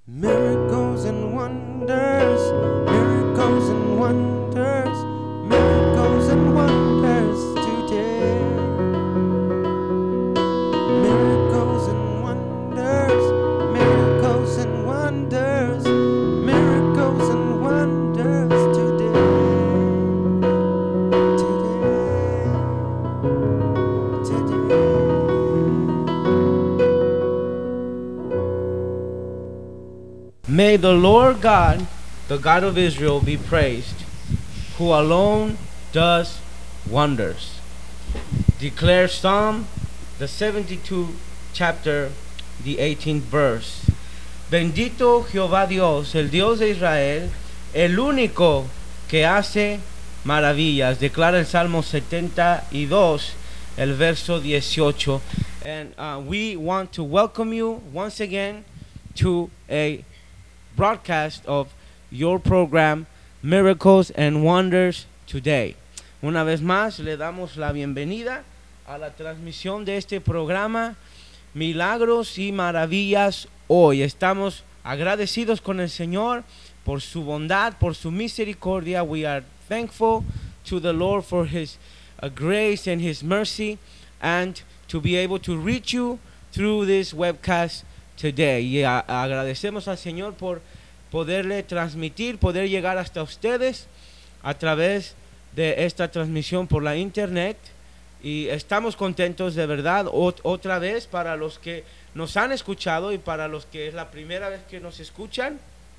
Miracles and wonders, miracles and wonders, miracles and wonders today. Miracles and wonders, miracles and wonders, miracles and wonders today. Today. May the Lord God, the God of Israel, be praised, who alone does wonders. Declares Psalm, the 72th chapter, the 18th verse. Bendito Jehová Dios, el Dios de Israel, el único que hace maravillas. Declara el Salmo 72, el verso 18. And we want to welcome you once again to a broadcast of your program Miracles and Wonders Today. Una vez más le damos la bienvenida a la transmisión de este programa Milagros y Maravillas hoy. Estamos agradecidos con el Señor por su bondad, por su misericordia. We are thankful to the Lord for His grace and His mercy, and to be able to reach you through this webcast today. Y agradecemos al Señor por poderle transmitir, poder llegar hasta ustedes a través de esta transmisión por la internet. Y estamos contentos de verdad otra vez para los que nos han escuchado y para los que es la primera vez que nos escuchan.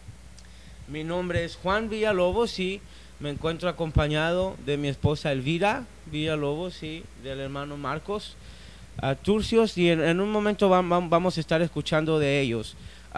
Mi nombre es Juan Villalobos y me encuentro acompañado de mi esposa Elvira Villalobos y del hermano Marcos Turcios, y en un momento vamos a estar escuchando de ellos.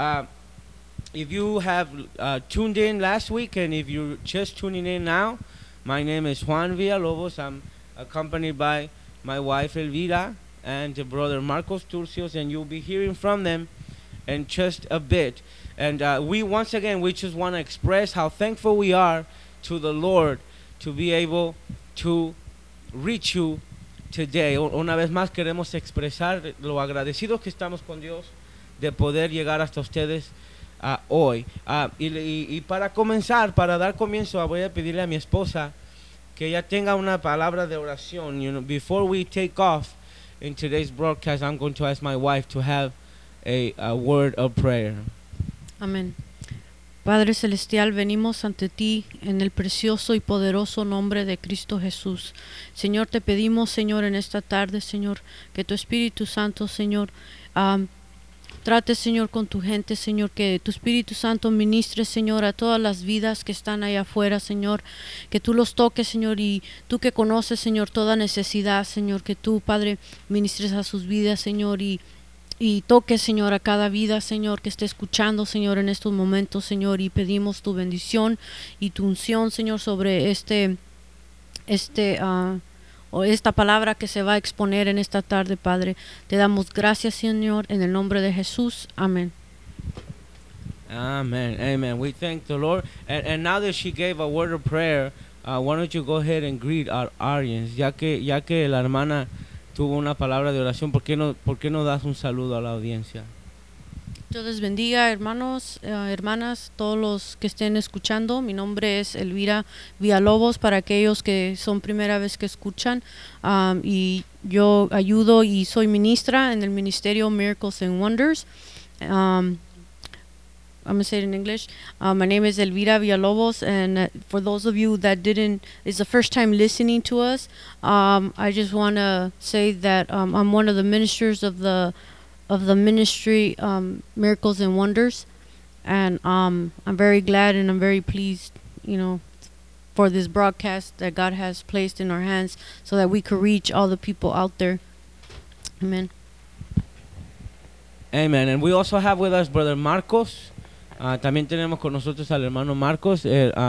If you have tuned in last week and if you're just tuning in now, my name is Juan Villalobos. I'm accompanied by my wife Elvira and brother Marcos Turcios, and you'll be hearing from them in just a bit. And we just want to express how thankful we are to the Lord to be able to reach you today. Una vez más queremos expresar lo agradecidos que estamos con Dios de poder llegar hasta ustedes hoy. Y para comenzar, para dar comienzo, voy a pedirle a mi esposa que ella tenga una palabra de oración. You know, before we take off in today's broadcast, I'm going to ask my wife to have a word of prayer. Amén. Padre Celestial, venimos ante ti en el precioso y poderoso nombre de Cristo Jesús. Señor, te pedimos, Señor, en esta tarde, Señor, que tu Espíritu Santo, Señor, trate, Señor, con tu gente, Señor, que tu Espíritu Santo ministre, Señor, a todas las vidas que están allá afuera, Señor, que tú los toques, Señor, y tú que conoces, Señor, toda necesidad, Señor, que tú, Padre, ministres a sus vidas, Señor, y toque, Señor, a cada vida, Señor, que esté escuchando, Señor, en estos momentos, Señor, y pedimos tu bendición y tu unción, Señor, sobre esta palabra que se va a exponer en esta tarde, Padre. Te damos gracias, Señor, en el nombre de Jesús. Amén. Amen. Amen. We thank the Lord. And now that she gave a word of prayer, why don't you go ahead and greet our audience? Ya que la hermana tuvo una palabra de oración, ¿por qué no das un saludo a la audiencia? Dios les bendiga, hermanos, hermanas, todos los que estén escuchando. Mi nombre es Elvira Villalobos, para aquellos que son primera vez que escuchan, y yo ayudo y soy ministra en el ministerio Miracles and Wonders. I'm going to say it in English. My name is Elvira Villalobos, and for those of you that is the first time listening to us, I just want to say that I'm one of the ministers of the ministry Miracles and Wonders, and I'm very glad and I'm very pleased, you know, for this broadcast that God has placed in our hands so that we could reach all the people out there. Amen. Amen. And we also have with us brother Marcos. También tenemos con nosotros al hermano Marcos.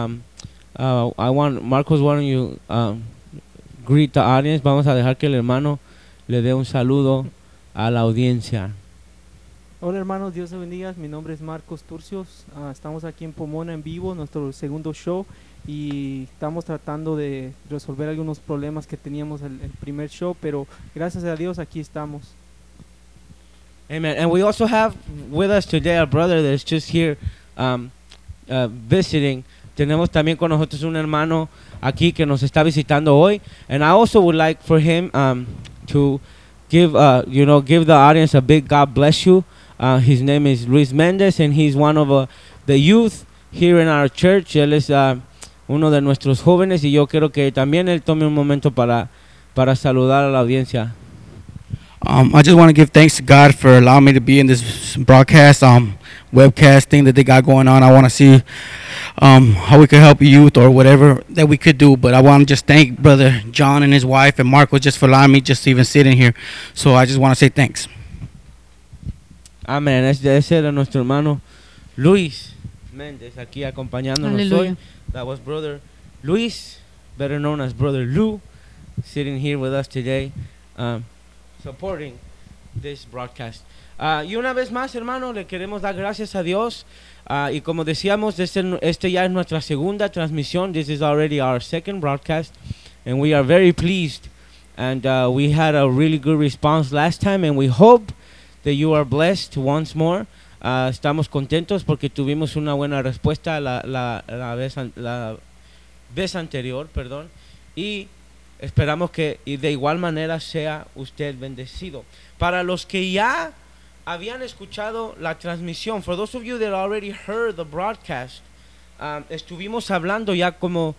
Marcos, why don't you greet the audience? Vamos a dejar que el hermano le dé un saludo a la audiencia. Hola hermanos, Dios les bendiga. Mi nombre es Marcos Turcios. Estamos aquí en Pomona en vivo, nuestro segundo show, y estamos tratando de resolver algunos problemas que teníamos el primer show, pero gracias a Dios aquí estamos. Amen. And we also have with us today a brother that's just here visiting. Tenemos también con nosotros un hermano aquí que nos está visitando hoy. And I also would like for him to give give the audience a big God bless you. His name is Luis Mendez, and he's one of the youth here in our church. Él es uno de nuestros jóvenes, y yo quiero que también él tome un momento para saludar a la audiencia. I just want to give thanks to God for allowing me to be in this broadcast, webcast thing that they got going on. I want to see how we could help youth or whatever that we could do. But I want to just thank Brother John and his wife and Marco just for allowing me just to even sit in here. So I just want to say thanks. Amén. Ese era nuestro hermano Luis Méndez aquí acompañándonos Aleluya. hoy. That was Brother Luis, better known as Brother Lou, sitting here with us today, supporting this broadcast. Y una vez más, hermano, le queremos dar gracias a Dios. Y como decíamos, este ya es nuestra segunda transmisión. This is already our second broadcast, and we are very pleased. And we had a really good response last time, and we hope that you are blessed once more. Estamos contentos porque tuvimos una buena respuesta la vez anterior, perdón, y esperamos que y de igual manera sea usted bendecido. Para los que ya habían escuchado la transmisión, for those of you that already heard the broadcast, estuvimos hablando ya como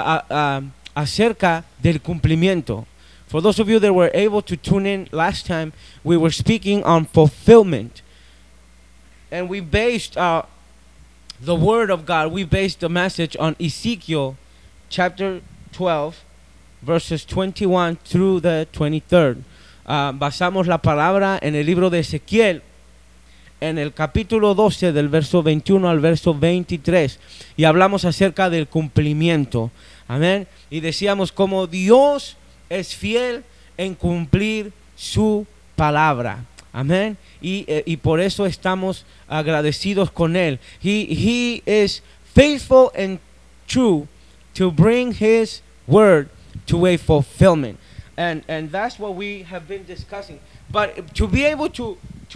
acerca del cumplimiento. For those of you that were able to tune in last time, we were speaking on fulfillment. And we based the word of God, we based the message on Ezekiel chapter 12, verses 21 through the 23rd. Basamos la palabra en el libro de Ezequiel, en el capítulo 12, del verso 21 al verso 23. Y hablamos acerca del cumplimiento. Amén. Y decíamos cómo Dios es fiel en cumplir su palabra. Amén. Y por eso estamos agradecidos con él. He is faithful and true to bring his word to a fulfillment. And that's what we have been discussing. But to be able to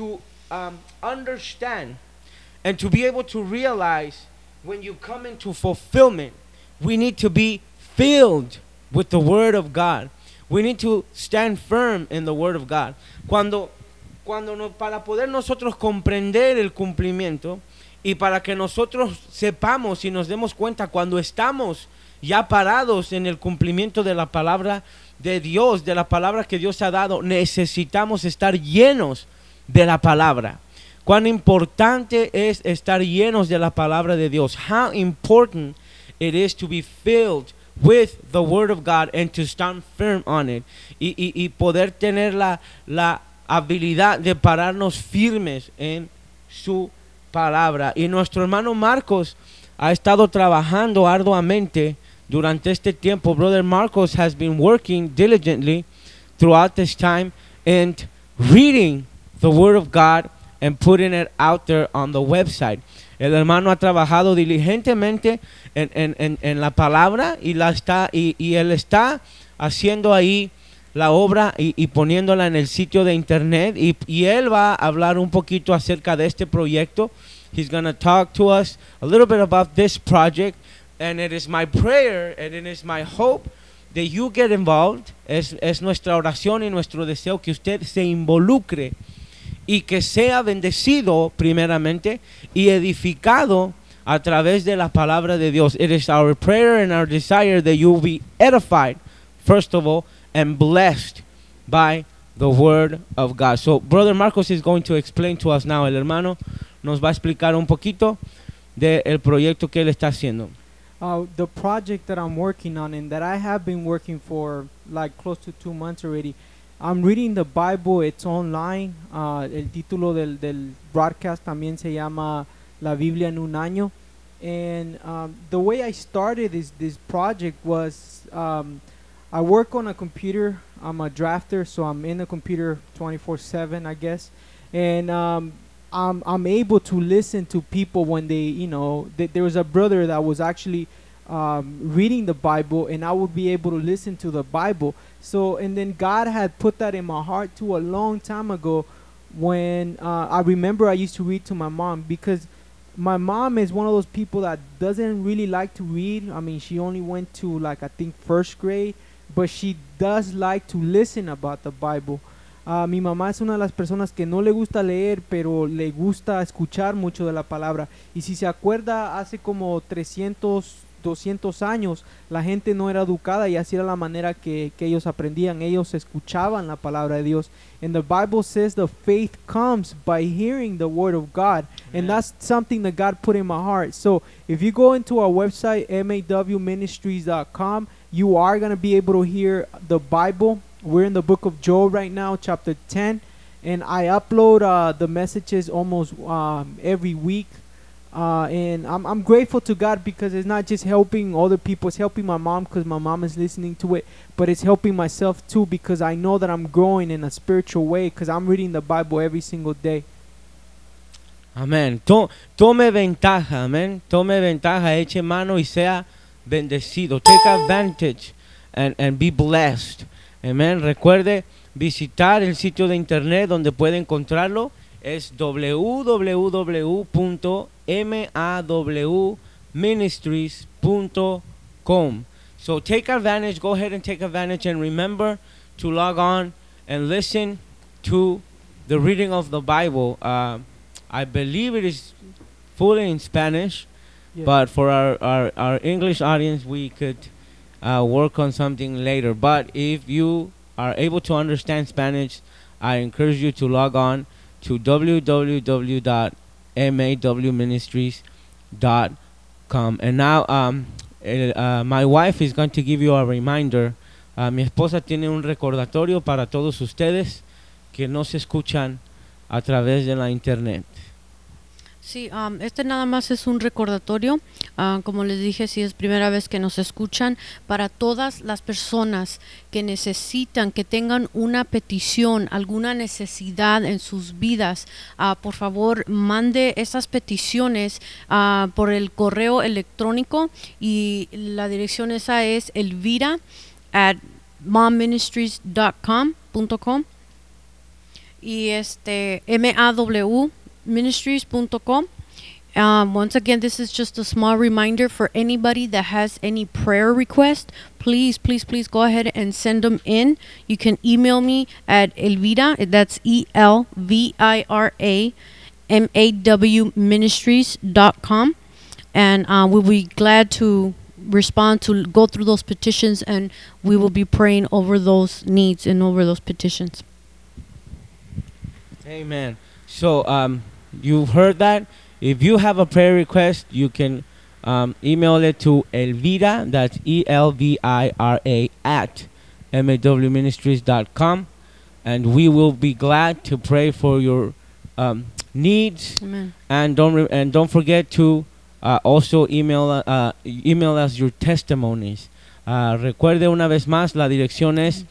understand and to be able to realize when you come into fulfillment, we need to be filled with the word of God. We need to stand firm in the word of God. Para poder nosotros comprender el cumplimiento y para que nosotros sepamos y nos demos cuenta cuando estamos ya parados en el cumplimiento de la palabra de Dios, de la palabra que Dios ha dado, necesitamos estar llenos de la palabra. Cuán importante es estar llenos de la palabra de Dios. How important it is to be filled with the word of God and to stand firm on it. Y poder tener la habilidad de pararnos firmes en su palabra. Y nuestro hermano Marcos ha estado trabajando arduamente durante este tiempo. Brother Marcos has been working diligently throughout this time and reading the word of God and putting it out there on the website. El hermano ha trabajado diligentemente en la palabra y él está haciendo ahí la obra y poniéndola en el sitio de internet, y él va a hablar un poquito acerca de este proyecto. He's going to talk to us a little bit about this project, and it is my prayer and it is my hope that you get involved. Es nuestra oración y nuestro deseo que usted se involucre y que sea bendecido primeramente y edificado a través de la palabra de Dios. It is our prayer and our desire that you will be edified first of all and blessed by the word of God. So Brother Marcos is going to explain to us now. El hermano nos va a explicar un poquito del proyecto que él está haciendo. The project that I'm working on and that I have been working for like close to 2 months already, I'm reading the Bible. It's online. El título del broadcast también se llama La Biblia en un año. And the way I started this project was I work on a computer. I'm a drafter, so I'm in the computer 24/7, I guess. And I'm able to listen to people when they, there was a brother that was actually reading the Bible, and I would be able to listen to the Bible. So, and then God had put that in my heart too a long time ago, when I remember I used to read to my mom, because my mom is one of those people that doesn't really like to read. I mean, she only went to like I think first grade, but she does like to listen about the Bible. Mi mamá es una de las personas que no le gusta leer, pero le gusta escuchar mucho de la palabra. Y si se acuerda, hace como 300, 200 años, la gente no era educada y así era la manera que ellos aprendían. Ellos escuchaban la palabra de Dios. And the Bible says the faith comes by hearing the word of God. And that's something that God put in my heart. So if you go into our website, mawministries.com, you are going to be able to hear the Bible. We're in the book of Job right now, chapter 10, and I upload the messages almost every week. And I'm grateful to God, because it's not just helping other people, it's helping my mom because my mom is listening to it, but it's helping myself too, because I know that I'm growing in a spiritual way because I'm reading the Bible every single day. Amén. Tome ventaja, amén. Tome ventaja, eche mano y sea bendecido. Take advantage and be blessed. Amén. Recuerde visitar el sitio de internet donde puede encontrarlo. Es www.mawministries.com. So take advantage, go ahead and take advantage, and remember to log on and listen to the reading of the Bible. I believe it is fully in Spanish, Yeah. but for our English audience, we could work on something later. But if you are able to understand Spanish, I encourage you to log on to www.mawministries.com. And now my wife is going to give you a reminder. Mi esposa tiene un recordatorio para todos ustedes que nos escuchan a través de la internet. Sí, este nada más es un recordatorio, como les dije, si es primera vez que nos escuchan, para todas las personas que necesitan, que tengan una petición, alguna necesidad en sus vidas, por favor mande esas peticiones por el correo electrónico, y la dirección esa es elvira@mawministries.com y mawministries.com. Once again, this is just a small reminder for anybody that has any prayer request. Please go ahead and send them in. You can email me at Elvira, that's ELVIRA MAWministries.com, and we'll be glad to respond, to go through those petitions, and we will be praying over those needs and over those petitions. Amen. So you've heard that. If you have a prayer request, you can email it to Elvira, that's ELVIRA @mawministries.com, and we will be glad to pray for your needs. Amen. And don't forget to also email us your testimonies. Recuerde una vez más, la dirección es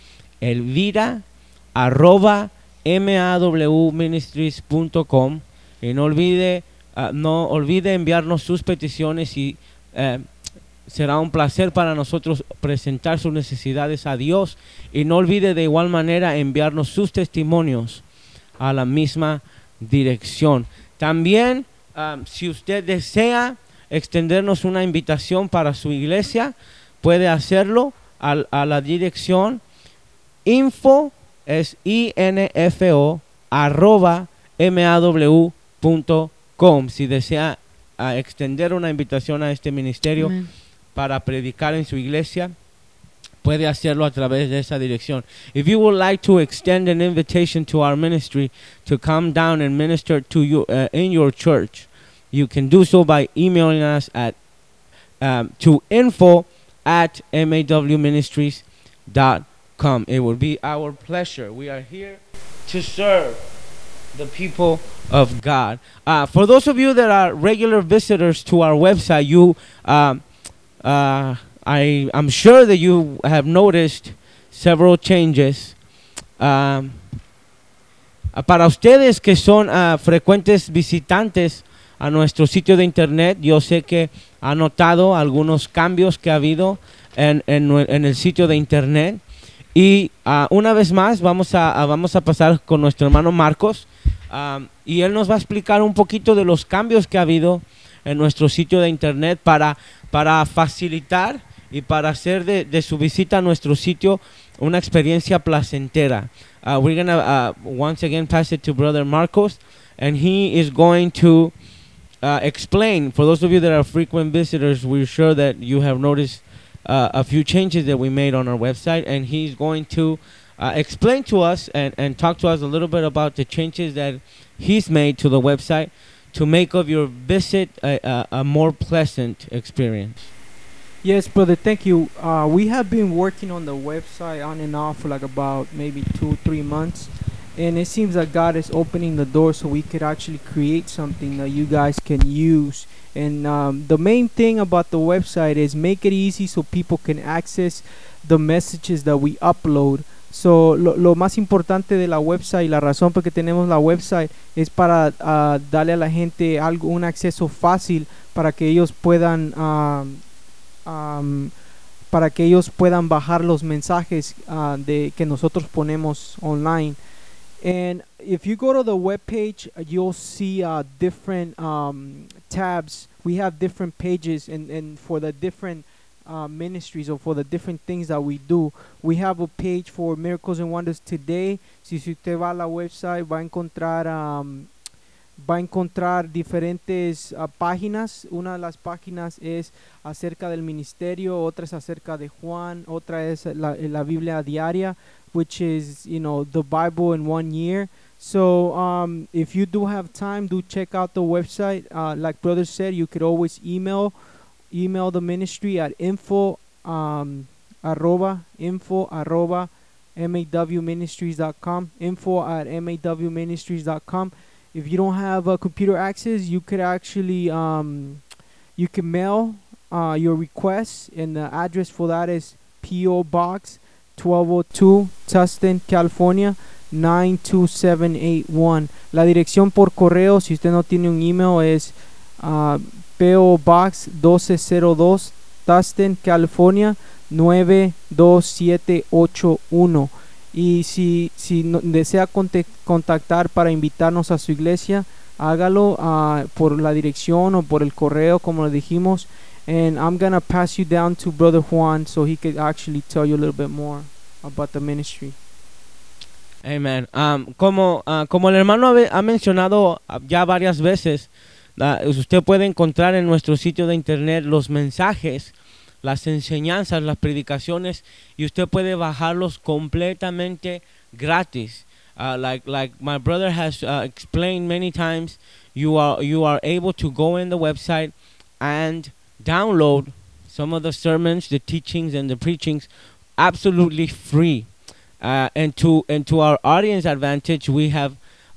elvira@mawministries.com, y no olvide enviarnos sus peticiones, y será un placer para nosotros presentar sus necesidades a Dios. Y no olvide de igual manera enviarnos sus testimonios a la misma dirección. También, si usted desea extendernos una invitación para su iglesia, puede hacerlo a la dirección info, es info @maw.com. Si desea extender una invitación a este ministerio Amen. para predicar en su iglesia, puede hacerlo a través de esa dirección. If you would like to extend an invitation to our ministry to come down and minister to you in your church, you can do so by emailing us at to info@mawministries.com. It will be our pleasure. We are here to serve the people of God. For those of you that are regular visitors to our website, I'm sure that you have noticed several changes. Para ustedes que son frecuentes visitantes a nuestro sitio de internet, yo sé que han notado algunos cambios que ha habido en el sitio de internet. Y una vez más vamos a pasar con nuestro hermano Marcos, y él nos va a explicar un poquito de los cambios que ha habido en nuestro sitio de internet para facilitar y para hacer de su visita a nuestro sitio una experiencia placentera. We're going to once again pass it to Brother Marcos, and he is going to explain. For those of you that are frequent visitors, we're sure that you have noticed a few changes that we made on our website, and he's going to explain to us and talk to us a little bit about the changes that he's made to the website to make of your visit a more pleasant experience. Yes, brother, thank you. We have been working on the website on and off for like about maybe 2-3 months, and it seems like God is opening the door so we could actually create something that you guys can use. And the main thing about the website is make it easy so people can access the messages that we upload. So lo más importante de la website, la razón por que tenemos la website es para darle a la gente un acceso fácil para que ellos puedan bajar los mensajes de que nosotros ponemos online. And if you go to the web page, you'll see different tabs. We have different pages, and for the different ministries or for the different things that we do. We have a page for Miracles and Wonders Today. Si usted va a la website, va a encontrar diferentes páginas. Una de las páginas es acerca del ministerio, otra es acerca de Juan, otra es la Biblia diaria, which is, the Bible in 1 year. So if you do have time, do check out the website. Like brother said, you could always email the ministry at info arroba mawministries.com, info@mawministries.com. If you don't have computer access, you could actually you can mail your request, and the address for that is P.O. Box 1202, Tustin, California 92781. La dirección por correo, si usted no tiene un email, es P.O. Box 1202, Tustin, California 92781. Y si desea contactar para invitarnos a su iglesia, hágalo por la dirección o por el correo, como le dijimos. And I'm going to pass you down to Brother Juan so he could actually tell you a little bit more about the ministry. Amen. Como el hermano ha mencionado ya varias veces, usted puede encontrar en nuestro sitio de internet los mensajes, las enseñanzas, las predicaciones, y usted puede bajarlos completamente gratis. Like my brother has explained many times, you are able to go in the website and download some of the sermons, the teachings, and the preachings absolutely free. And to our audience advantage, we have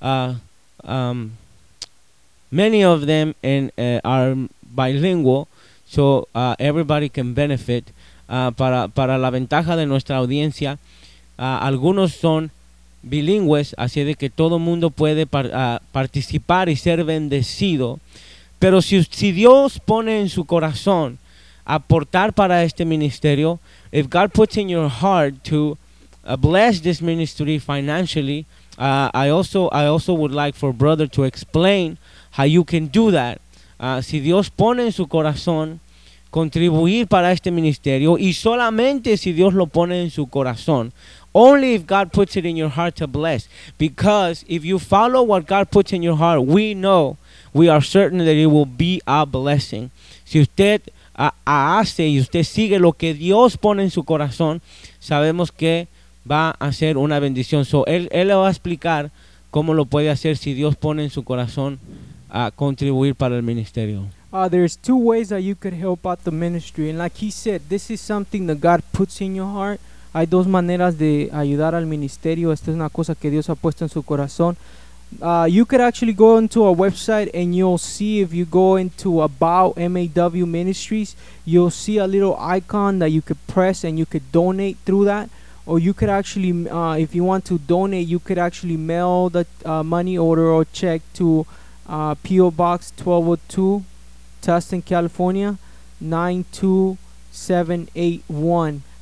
many of them are bilingual. So everybody can benefit. Para la ventaja de nuestra audiencia, algunos son bilingües, así de que todo mundo puede participar y ser bendecido. Pero si Dios pone en su corazón aportar para este ministerio, if God puts in your heart to bless this ministry financially, I also would like for brother to explain how you can do that. Si Dios pone en su corazón contribuir para este ministerio, y solamente si Dios lo pone en su corazón, only if God puts it in your heart to bless, because if you follow what God puts in your heart, we are certain that it will be a blessing. Si usted hace y usted sigue lo que Dios pone en su corazón, sabemos que va a ser una bendición. So, él le va a explicar cómo lo puede hacer si Dios pone en su corazón a contribuir para el ministerio. There's 2 ways that you could help out the ministry, and like he said, this is something that God puts in your heart. Hay 2 maneras de ayudar al ministerio. Esta es una cosa que Dios ha puesto en su corazón. You could actually go into our website, and you'll see, if you go into About MAW Ministries, you'll see a little icon that you could press and you could donate through that. Or you could actually, if you want to donate, you could actually mail the money order or check to P.O. Box 1202, Tustin, California 92781.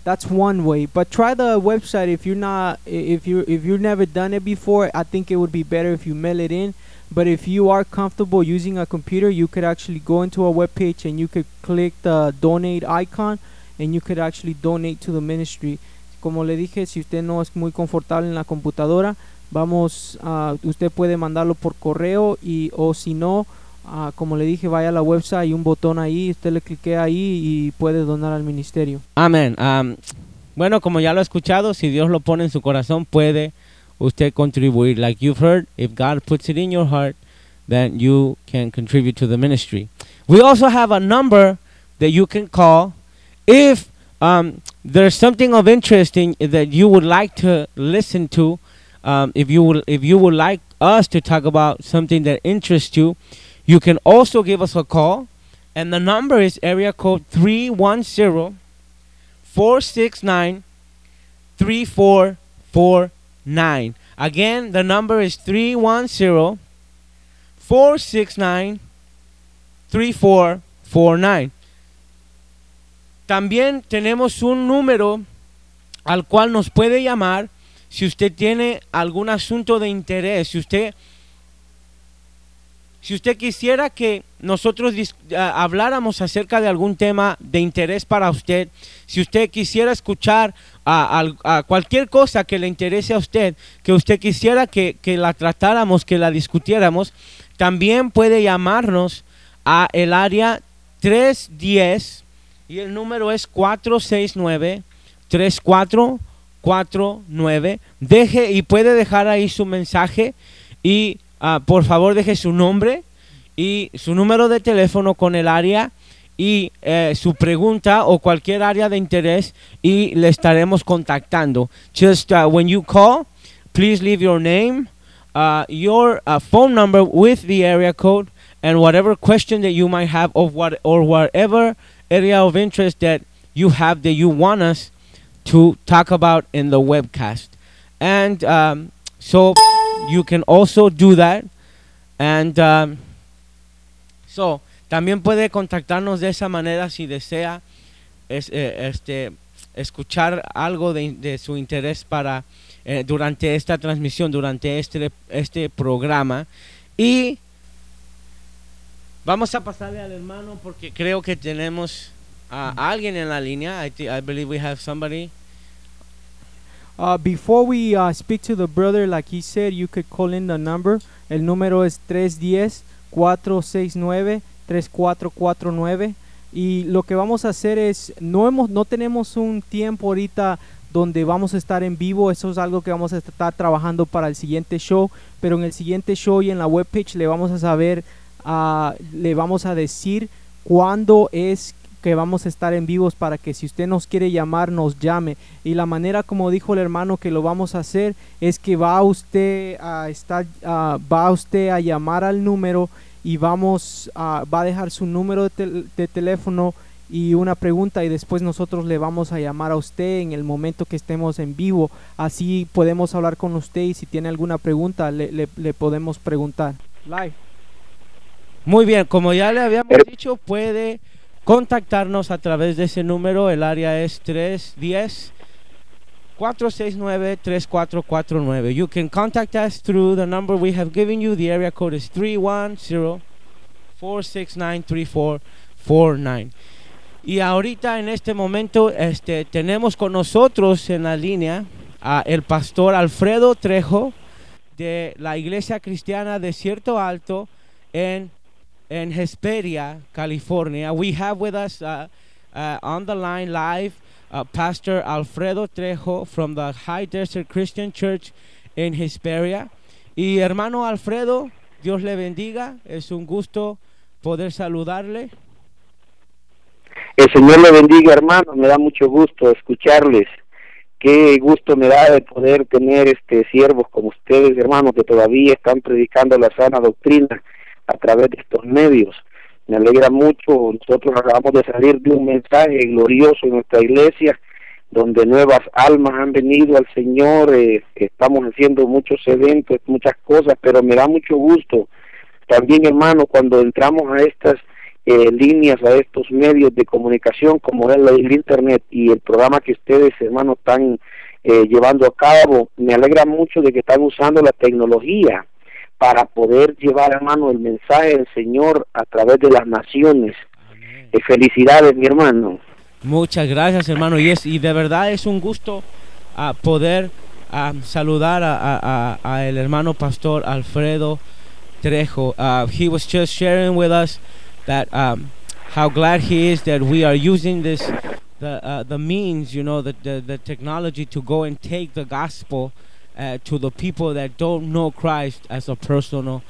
That's one way. But try the website if you're not if you've never done it before. I think it would be better if you mail it in. But if you are comfortable using a computer, you could actually go into a web page and you could click the donate icon and you could actually donate to the ministry. Como le dije, si usted no es muy confortable en la computadora, usted puede mandarlo por correo o si no, como le dije, vaya a la website, hay un botón ahí, usted le clique ahí y puede donar al ministerio. Amén. Bueno, como ya lo he escuchado, si Dios lo pone en su corazón, puede usted contribuir. Like you've heard, if God puts it in your heart, then you can contribute to the ministry. We also have a number that you can call if there's something of interest that you would like to listen to. If you would like us to talk about something that interests you, you can also give us a call, and the number is area code 310-469-3449. Again, the number is 310-469-3449. También tenemos un número al cual nos puede llamar si usted tiene algún asunto de interés, si usted quisiera que nosotros habláramos acerca de algún tema de interés para usted, si usted quisiera escuchar a cualquier cosa que le interese a usted, que usted quisiera que la tratáramos, que la discutiéramos, también puede llamarnos a el área 310 y el número es 469-3449. Puede dejar ahí su mensaje y por favor deje su nombre y su número de teléfono con el área y su pregunta o cualquier área de interés y le estaremos contactando. Just when you call, please leave your name, your phone number with the area code, and whatever question that you might have or whatever area of interest that you have that you want us to talk about in the webcast. And so you can also do that. And so también puede contactarnos de esa manera si desea escuchar algo de su interés para durante esta transmisión, durante este programa. Y vamos a pasarle al hermano porque creo que tenemos a alguien en la línea. I believe we have somebody. Before we speak to the brother, like he said, you could call in the number. El número es 310-469-3449. Y lo que vamos a hacer es, no tenemos un tiempo ahorita donde vamos a estar en vivo. Eso es algo que vamos a estar trabajando para el siguiente show. Pero en el siguiente show y en la webpage le vamos a decir cuándo es que vamos a estar en vivos para que si usted nos quiere llamar, nos llame. Y la manera, como dijo el hermano, que lo vamos a hacer es que va usted a llamar al número y va a dejar su número de teléfono y una pregunta, y después nosotros le vamos a llamar a usted en el momento que estemos en vivo. Así podemos hablar con usted y si tiene alguna pregunta le podemos preguntar live. Muy bien, como ya le habíamos dicho, puede contactarnos a través de ese número. El área es 310-469-3449. You can contact us through the number we have given you. The area code is 310-469-3449. Y ahorita en este momento tenemos con nosotros en la línea a el pastor Alfredo Trejo de la Iglesia Cristiana Desierto Alto en Hesperia, California. We have with us on the line live Pastor Alfredo Trejo from the High Desert Christian Church in Hesperia. Y hermano Alfredo, Dios le bendiga. Es un gusto poder saludarle. El Señor le bendiga, hermano. Me da mucho gusto escucharles. Qué gusto me da de poder tener siervos como ustedes, hermanos, que todavía están predicando la sana doctrina a través de estos medios. Me alegra mucho. Nosotros acabamos de salir de un mensaje glorioso en nuestra iglesia, donde nuevas almas han venido al Señor. Estamos haciendo muchos eventos, muchas cosas, pero me da mucho gusto también, hermano, cuando entramos a estas líneas a estos medios de comunicación como es el internet y el programa que ustedes, hermanos, están llevando a cabo. Me alegra mucho de que están usando la tecnología para poder llevar, hermano, el mensaje del Señor a través de las naciones. Felicidades, mi hermano. Muchas gracias, hermano, y de verdad es un gusto poder saludar a el hermano pastor Alfredo Trejo. He was just sharing with us that how glad he is that we are using the means, you know, the technology to go and take the gospel to the people that don't know Christ as a personal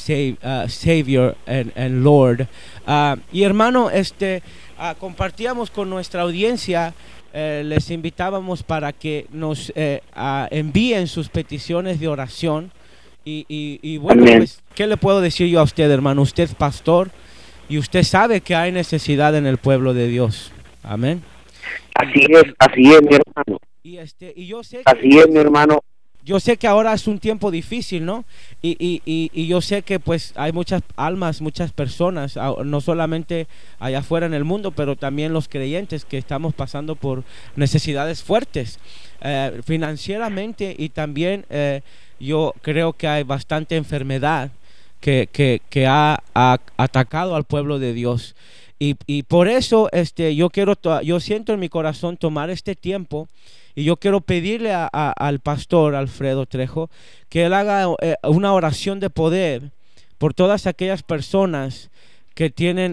Savior and Lord. Y hermano, compartíamos con nuestra audiencia, les invitábamos para que nos envíen sus peticiones de oración. Y bueno, pues, ¿qué le puedo decir yo a usted, hermano? Usted es pastor y usted sabe que hay necesidad en el pueblo de Dios. Amén. Así es, mi hermano. Y yo sé así es, mi hermano. Yo sé que ahora es un tiempo difícil, ¿no? Y yo sé que pues hay muchas almas, muchas personas, no solamente allá afuera en el mundo, pero también los creyentes que estamos pasando por necesidades fuertes financieramente, y también yo creo que hay bastante enfermedad que ha atacado al pueblo de Dios. Y por eso yo siento en mi corazón tomar este tiempo. Y yo quiero pedirle al pastor Alfredo Trejo que él haga una oración de poder por todas aquellas personas que tienen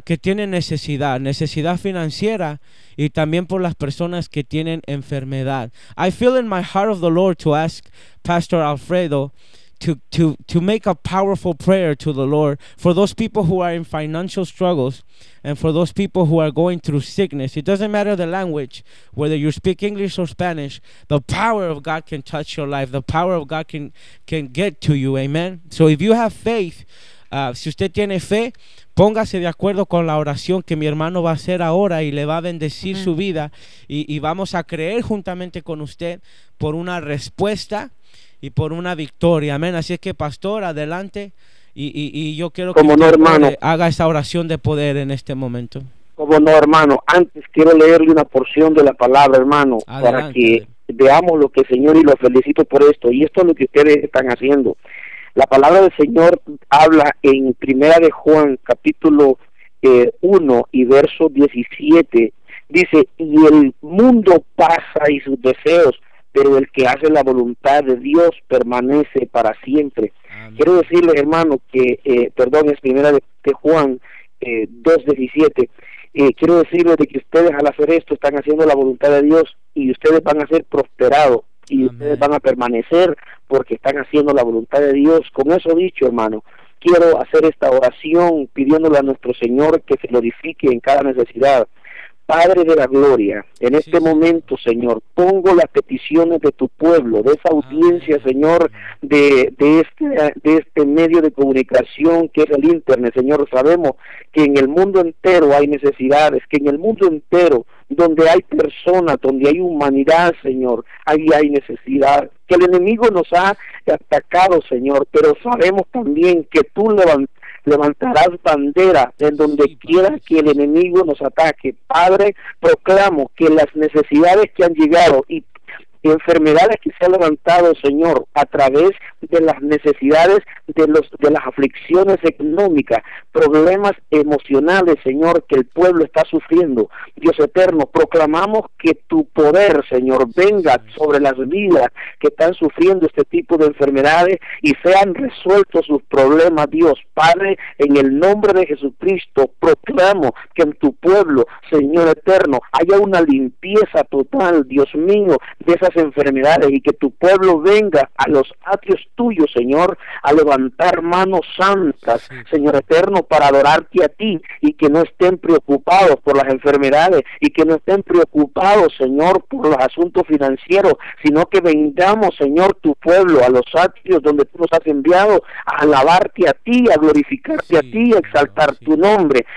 necesidad financiera, y también por las personas que tienen enfermedad. I feel in my heart of the Lord to ask Pastor Alfredo to make a powerful prayer to the Lord for those people who are in financial struggles, and for those people who are going through sickness. It doesn't matter the language, whether you speak English or Spanish, the power of God can touch your life. The power of God can get to you. Amen. So if you have faith, si usted tiene fe, póngase de acuerdo con la oración que mi hermano va a hacer ahora, y le va a bendecir su vida, y vamos a creer juntamente con usted por una respuesta y por una victoria. Amén. Así es que, pastor, adelante, y yo quiero que usted haga esa oración de poder en este momento. Como no, hermano. Antes quiero leerle una porción de la palabra, hermano, adelante, para que veamos lo que el Señor, y lo felicito por esto. Y esto es lo que ustedes están haciendo. La palabra del Señor habla en Primera de Juan, capítulo 1 y verso 17. Dice: y el mundo pasa y sus deseos, pero el que hace la voluntad de Dios permanece para siempre. Amén. Quiero decirles, hermano, que, es Primera de Juan 2:17. Quiero decirles de que ustedes, al hacer esto, están haciendo la voluntad de Dios, y ustedes van a ser prosperados, y amén, ustedes van a permanecer porque están haciendo la voluntad de Dios. Con eso dicho, hermano, quiero hacer esta oración pidiéndole a nuestro Señor que se glorifique en cada necesidad. Padre de la gloria, en este momento, Señor, pongo las peticiones de tu pueblo, de esa audiencia, Señor, de este medio de comunicación que es el internet. Señor, sabemos que en el mundo entero hay necesidades, que en el mundo entero, donde hay personas, donde hay humanidad, Señor, ahí hay necesidad, que el enemigo nos ha atacado, Señor, pero sabemos también que tú levantarás bandera en donde quiera que el enemigo nos ataque. Padre, proclamo que las necesidades que han llegado y enfermedades que se han levantado, Señor, a través de las necesidades de las aflicciones económicas, problemas emocionales, Señor, que el pueblo está sufriendo. Dios eterno, proclamamos que tu poder, Señor, venga sobre las vidas que están sufriendo este tipo de enfermedades y sean resueltos sus problemas. Dios Padre, en el nombre de Jesucristo, proclamo que en tu pueblo, Señor eterno, haya una limpieza total, Dios mío, de esas enfermedades, y que tu pueblo venga a los atrios tuyos, Señor, a levantar manos santas, Señor eterno, para adorarte a ti, y que no estén preocupados por las enfermedades, y que no estén preocupados, Señor, por los asuntos financieros, sino que vengamos, Señor, tu pueblo a los atrios donde tú nos has enviado a alabarte a ti, a glorificarte a ti, a exaltar tu nombre.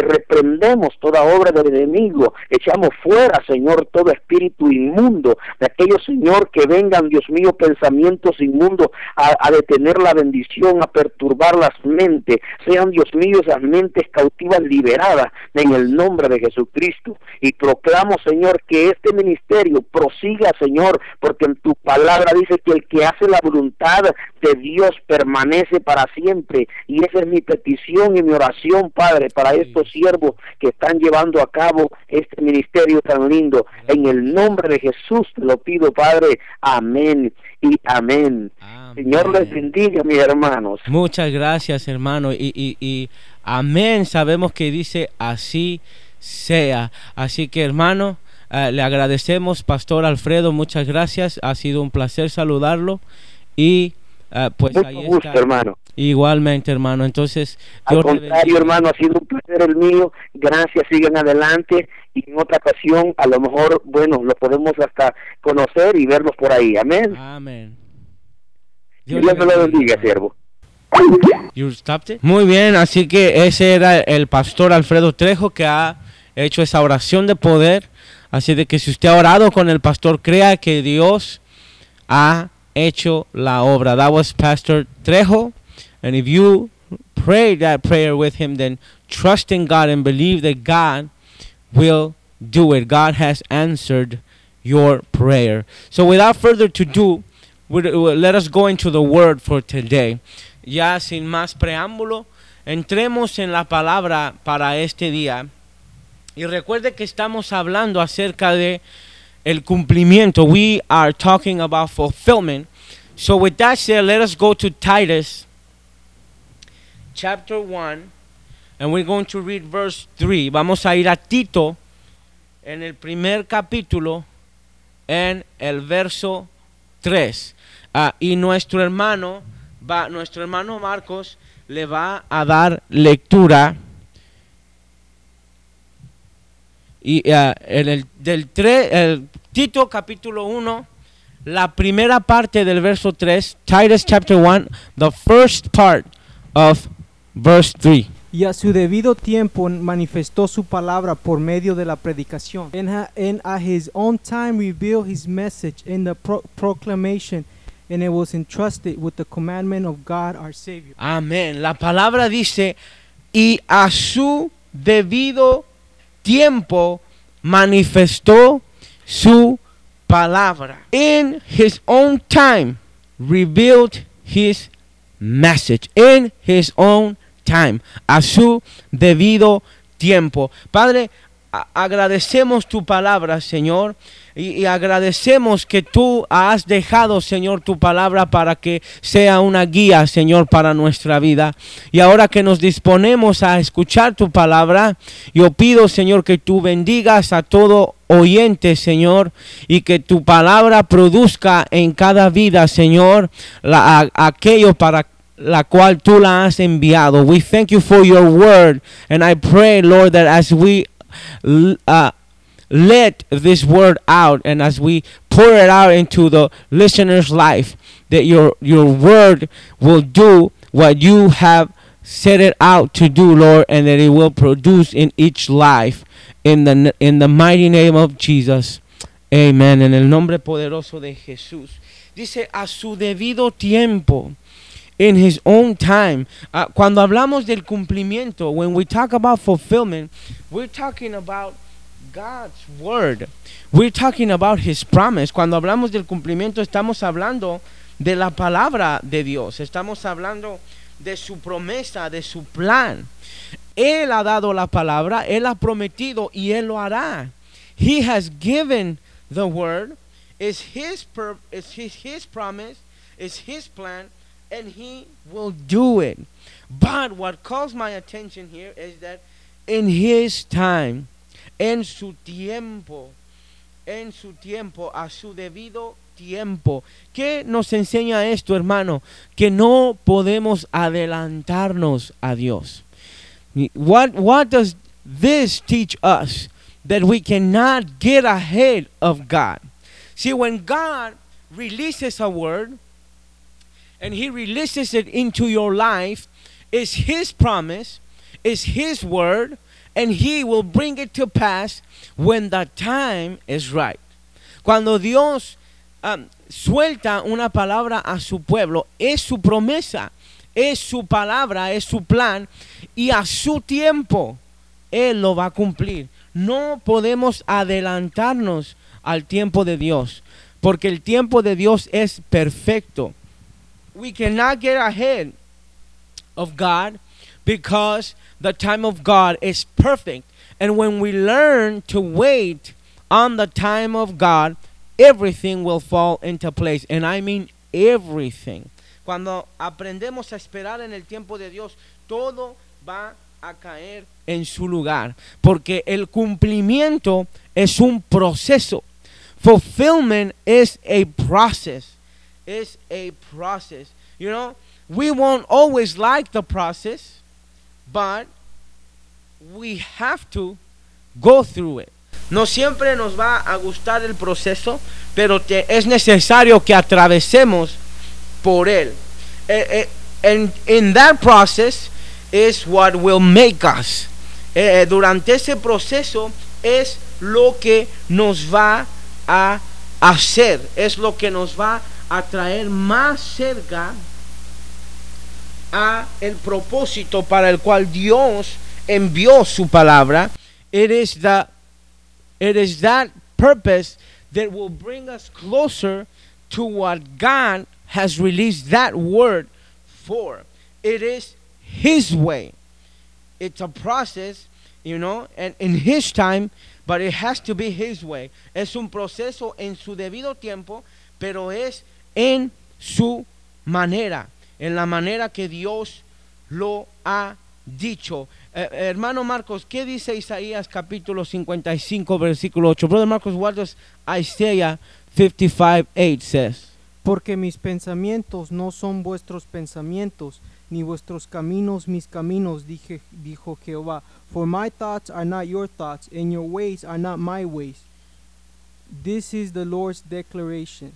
Reprendemos toda obra del enemigo, echamos fuera, Señor, todo espíritu inmundo de aquellos, Señor, que vengan, Dios mío, pensamientos inmundos a detener la bendición, a perturbar las mentes, sean, Dios mío, esas mentes cautivas liberadas en el nombre de Jesucristo. Y proclamo, Señor, que este ministerio prosiga, Señor, porque en tu palabra dice que el que hace la voluntad de Dios permanece para siempre, y esa es mi petición y mi oración, Padre, para estos siervos que están llevando a cabo este ministerio tan lindo. En el nombre de Jesús te lo pido, Padre. Amén y amén. Señor les bendiga, mis hermanos. Muchas gracias, hermano, y amén. Sabemos que dice así sea. Así que, hermano, le agradecemos, Pastor Alfredo, muchas gracias. Ha sido un placer saludarlo y pues mucho ahí gusto, está. Hermano. Igualmente, hermano. Entonces, al contrario, hermano, ha sido un placer el mío. Gracias, sigan adelante, y en otra ocasión a lo mejor, bueno, lo podemos hasta conocer y verlos por ahí. Amén. Amén. Dios me lo bendiga, siervo. You stopped it? Muy bien, así que ese era el pastor Alfredo Trejo, que ha hecho esa oración de poder. Así de que si usted ha orado con el pastor, crea que Dios ha hecho la obra. That was Pastor Trejo. And if you pray that prayer with him, then trust in God and believe that God will do it. God has answered your prayer. So without further ado, let us go into the word for today. Ya sin más preámbulo, entremos en la palabra para este día. Y recuerde que estamos hablando acerca de el cumplimiento. We are talking about fulfillment. So with that said, let us go to Titus chapter 1, and we're going to read verse 3. Vamos a ir a Tito en el primer capítulo, en el verso 3. Y nuestro hermano Marcos le va a dar lectura. Y el Tito capítulo 1, la primera parte del verso 3, Titus chapter 1, the first part of verse 3. Y a su debido tiempo manifestó su palabra por medio de la predicación. And at his own time revealed his message in the proclamation, and it was entrusted with the commandment of God our Savior. Amén. La palabra dice, y a su debido tiempo manifestó su palabra. In his own time revealed his message. In his own time. A su debido tiempo. Padre, agradecemos tu palabra, Señor, y agradecemos que tú has dejado, Señor, tu palabra para que sea una guía, Señor, para nuestra vida. Y ahora que nos disponemos a escuchar tu palabra, yo pido, Señor, que tú bendigas a todo oyente, Señor, y que tu palabra produzca en cada vida, Señor, aquello para la cual tú la has enviado. We thank you for your word, and I pray, Lord, that as we let this word out, and as we pour it out into the listener's life, that your word will do what you have set it out to do, Lord, and that it will produce in each life, in the mighty name of Jesus. Amen. En el nombre poderoso de Jesús. Dice, a su debido tiempo. In his own time. Cuando hablamos del cumplimiento, when we talk about fulfillment, we're talking about God's word. We're talking about his promise. Cuando hablamos del cumplimiento, estamos hablando de la palabra de Dios. Estamos hablando de su promesa, de su plan. Él ha dado la palabra, él ha prometido y él lo hará. He has given the word. It's his promise, it's his plan, and he will do it. But what calls my attention here is that in his time, en su tiempo, a su debido tiempo. ¿Qué nos enseña esto, hermano? Que no podemos adelantarnos a Dios. What does this teach us? That we cannot get ahead of God. See, when God releases a word, and he releases it into your life, is his promise, is his word, and he will bring it to pass when the time is right. Cuando Dios suelta una palabra a su pueblo, es su promesa, es su palabra, es su plan, y a su tiempo Él lo va a cumplir. No podemos adelantarnos al tiempo de Dios, porque el tiempo de Dios es perfecto. We cannot get ahead of God because the time of God is perfect. And when we learn to wait on the time of God, everything will fall into place. And I mean everything. Cuando aprendemos a esperar en el tiempo de Dios, todo va a caer en su lugar, porque el cumplimiento es un proceso. Fulfillment is a process. It's a process. You know, we won't always like the process, but we have to go through it. No siempre nos va a gustar el proceso, pero es necesario que atravesemos por él. And in that process is what will make us. Durante ese proceso es lo que nos va a hacer, es lo que nos va a traer más cerca a el propósito para el cual Dios envió su palabra. It is that purpose that will bring us closer to what God has released that word for. It is His way. It's a process, you know, and in His time, but it has to be His way. Es un proceso en su debido tiempo, pero es en su manera, en la manera que Dios lo ha dicho. Hermano Marcos, ¿qué dice Isaías capítulo 55 versículo 8? Brother Marcos, what does Isaiah 55:8 says? Porque mis pensamientos no son vuestros pensamientos, ni vuestros caminos mis caminos, dijo Jehová. For my thoughts are not your thoughts, and your ways are not my ways. This is the Lord's declaration.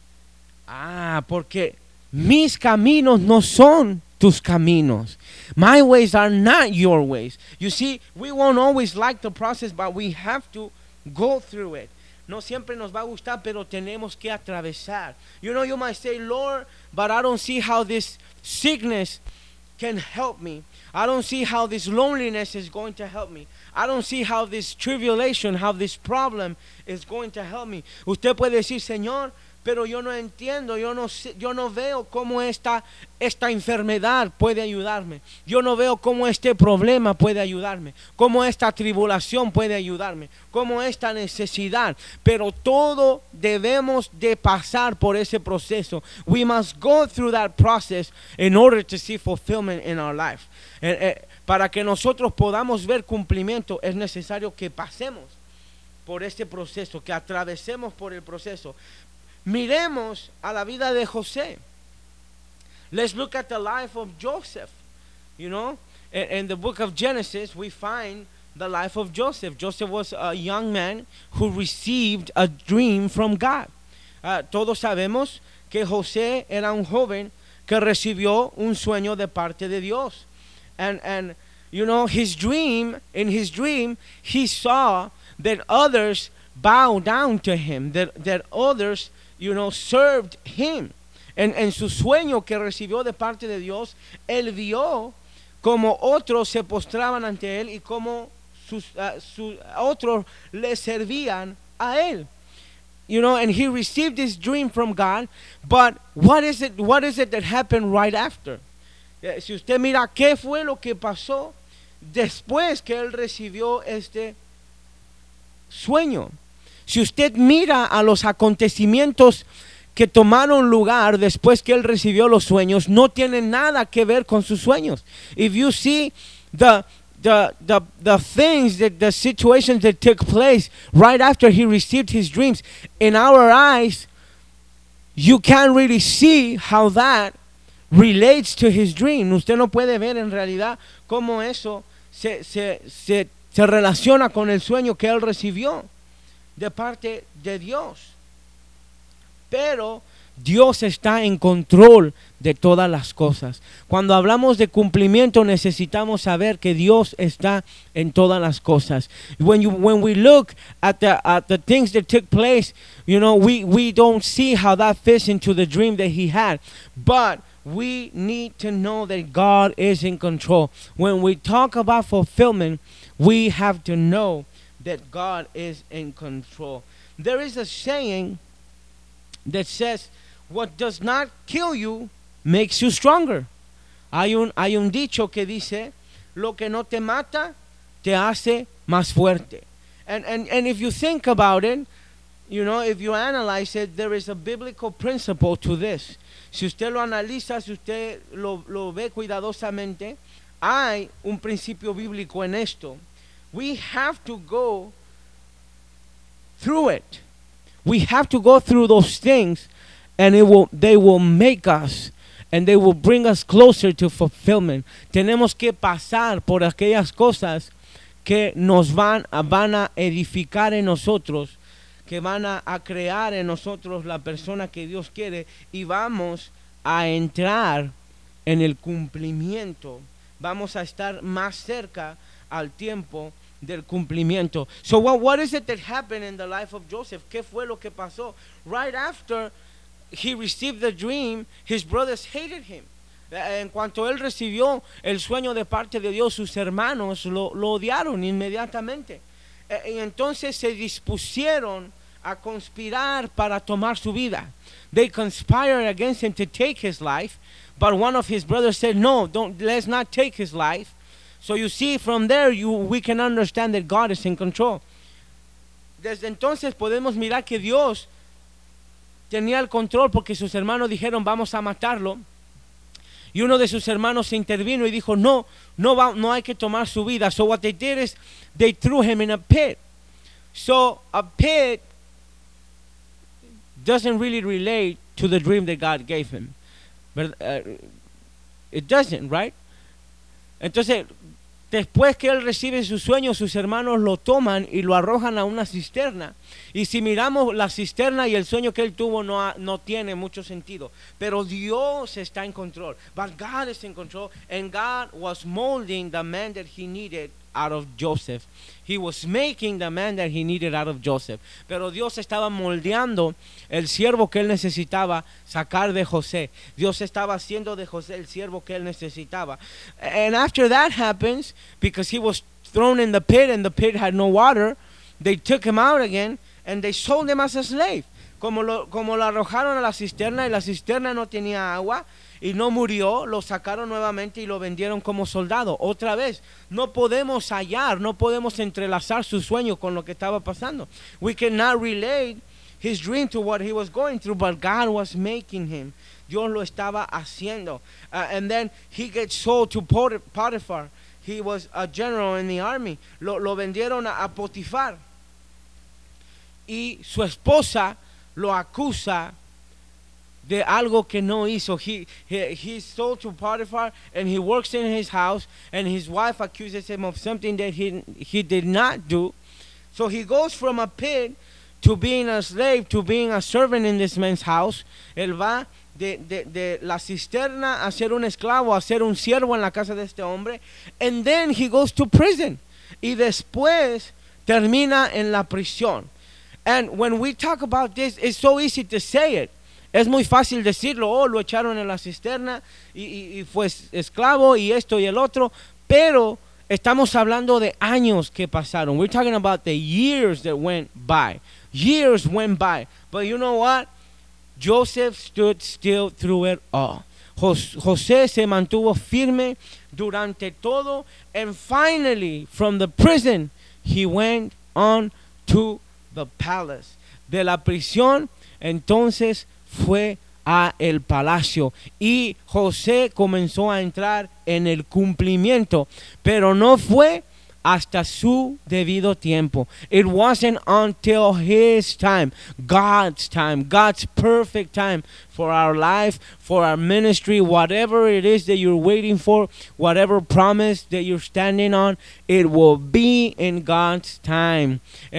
Porque mis caminos no son tus caminos. My ways are not your ways. You see, we won't always like the process, but we have to go through it. No siempre nos va a gustar, pero tenemos que atravesar. You know, you might say, Lord, but I don't see how this sickness can help me. I don't see how this loneliness is going to help me. I don't see how this tribulation, how this problem is going to help me. Usted puede decir, Señor, pero yo no entiendo, yo no sé, yo no veo cómo esta enfermedad puede ayudarme. Yo no veo cómo este problema puede ayudarme, cómo esta tribulación puede ayudarme, cómo esta necesidad. Pero todo debemos de pasar por ese proceso. We must go through that process in order to see fulfillment in our life. Para que nosotros podamos ver cumplimiento, es necesario que pasemos por este proceso, que atravesemos por el proceso. Miremos a la vida de José. Let's look at the life of Joseph. You know, in the book of Genesis, we find the life of Joseph. Joseph was a young man who received a dream from God. Todos sabemos que José era un joven que recibió un sueño de parte de Dios. And you know, in his dream, he saw that others bow down to him, that others, you know, served him. En su sueño que recibió de parte de Dios, él vio como otros se postraban ante él y como otros le servían a él. You know, and he received this dream from God, but what is it that happened right after? Si usted mira qué fue lo que pasó después que él recibió este sueño. Si usted mira a los acontecimientos que tomaron lugar después que él recibió los sueños, no tienen nada que ver con sus sueños. If you see the things, the situations that took place right after he received his dreams, in our eyes, you can't really see how that relates to his dream. Usted no puede ver en realidad cómo eso se relaciona con el sueño que él recibió de parte de Dios. Pero Dios está en control de todas las cosas. Cuando hablamos de cumplimiento, necesitamos saber que Dios está en todas las cosas. When we look at the things that took place, you know, we don't see how that fits into the dream that he had. But we need to know that God is in control. When we talk about fulfillment, we have to know that God is in control. There is a saying that says, what does not kill you makes you stronger. Hay un dicho que dice, lo que no te mata te hace más fuerte. And if you think about it, you know, if you analyze it, there is a biblical principle to this. Si usted lo analiza, si usted lo ve cuidadosamente, hay un principio bíblico en esto. We have to go through it. We have to go through those things, and they will make us, and they will bring us closer to fulfillment. Tenemos que pasar por aquellas cosas que nos van a edificar en nosotros, que van a crear en nosotros la persona que Dios quiere, y vamos a entrar en el cumplimiento. Vamos a estar más cerca al tiempo del cumplimiento. So what is it that happened in the life of Joseph? ¿Qué fue lo que pasó? Right after he received the dream, his brothers hated him. En cuanto él recibió el sueño de parte de Dios, sus hermanos lo odiaron inmediatamente. Y entonces se dispusieron a conspirar para tomar su vida. They conspired against him to take his life, but one of his brothers said, no, let's not take his life. So you see, from there we can understand that God is in control. Desde entonces podemos mirar que Dios tenía el control, porque sus hermanos dijeron, vamos a matarlo. Y uno de sus hermanos se intervino y dijo, no hay que tomar su vida. So what they did is they threw him in a pit. So a pit doesn't really relate to the dream that God gave him. But it doesn't, right? Entonces, después que él recibe su sueño, sus hermanos lo toman y lo arrojan a una cisterna. Y si miramos la cisterna y el sueño que él tuvo, no tiene mucho sentido. Pero Dios está en control. But God is in control. And God was molding the man that he needed out of Joseph. He was making the man that he needed out of Joseph. Pero Dios estaba moldeando el siervo que él necesitaba sacar de José. Dios estaba haciendo de José el siervo que él necesitaba. And after that happens, because he was thrown in the pit and the pit had no water, they took him out again and they sold him as a slave. Como lo arrojaron a la cisterna y la cisterna no tenía agua y no murió, lo sacaron nuevamente y lo vendieron como soldado. Otra vez, no podemos hallar, no podemos entrelazar su sueño con lo que estaba pasando. We cannot relate his dream to what he was going through, but God was making him. Dios lo estaba haciendo. And then he gets sold to Potiphar. He was a general in the army. Lo vendieron a Potifar. Y su esposa lo acusa de algo que no hizo. He's sold to Potiphar and he works in his house, and his wife accuses him of something that he did not do. So he goes from a pit to being a slave to being a servant in this man's house. Él va de la cisterna a ser un esclavo, a ser un siervo en la casa de este hombre. And then he goes to prison. Y después termina en la prisión. And when we talk about this, it's so easy to say it. Es muy fácil decirlo, lo echaron en la cisterna y fue esclavo y esto y el otro, pero estamos hablando de años que pasaron. We're talking about the years that went by. Years went by. But you know what? Joseph stood still through it all. José se mantuvo firme durante todo, and finally, from the prison, he went on to the palace. De la prisión, entonces fue a el palacio, y José comenzó a entrar en el cumplimiento, pero no fue hasta su debido tiempo. It wasn't until his time, God's perfect time for our life, for our ministry, whatever it is that you're waiting for, whatever promise that you're standing on, it will be in God's time.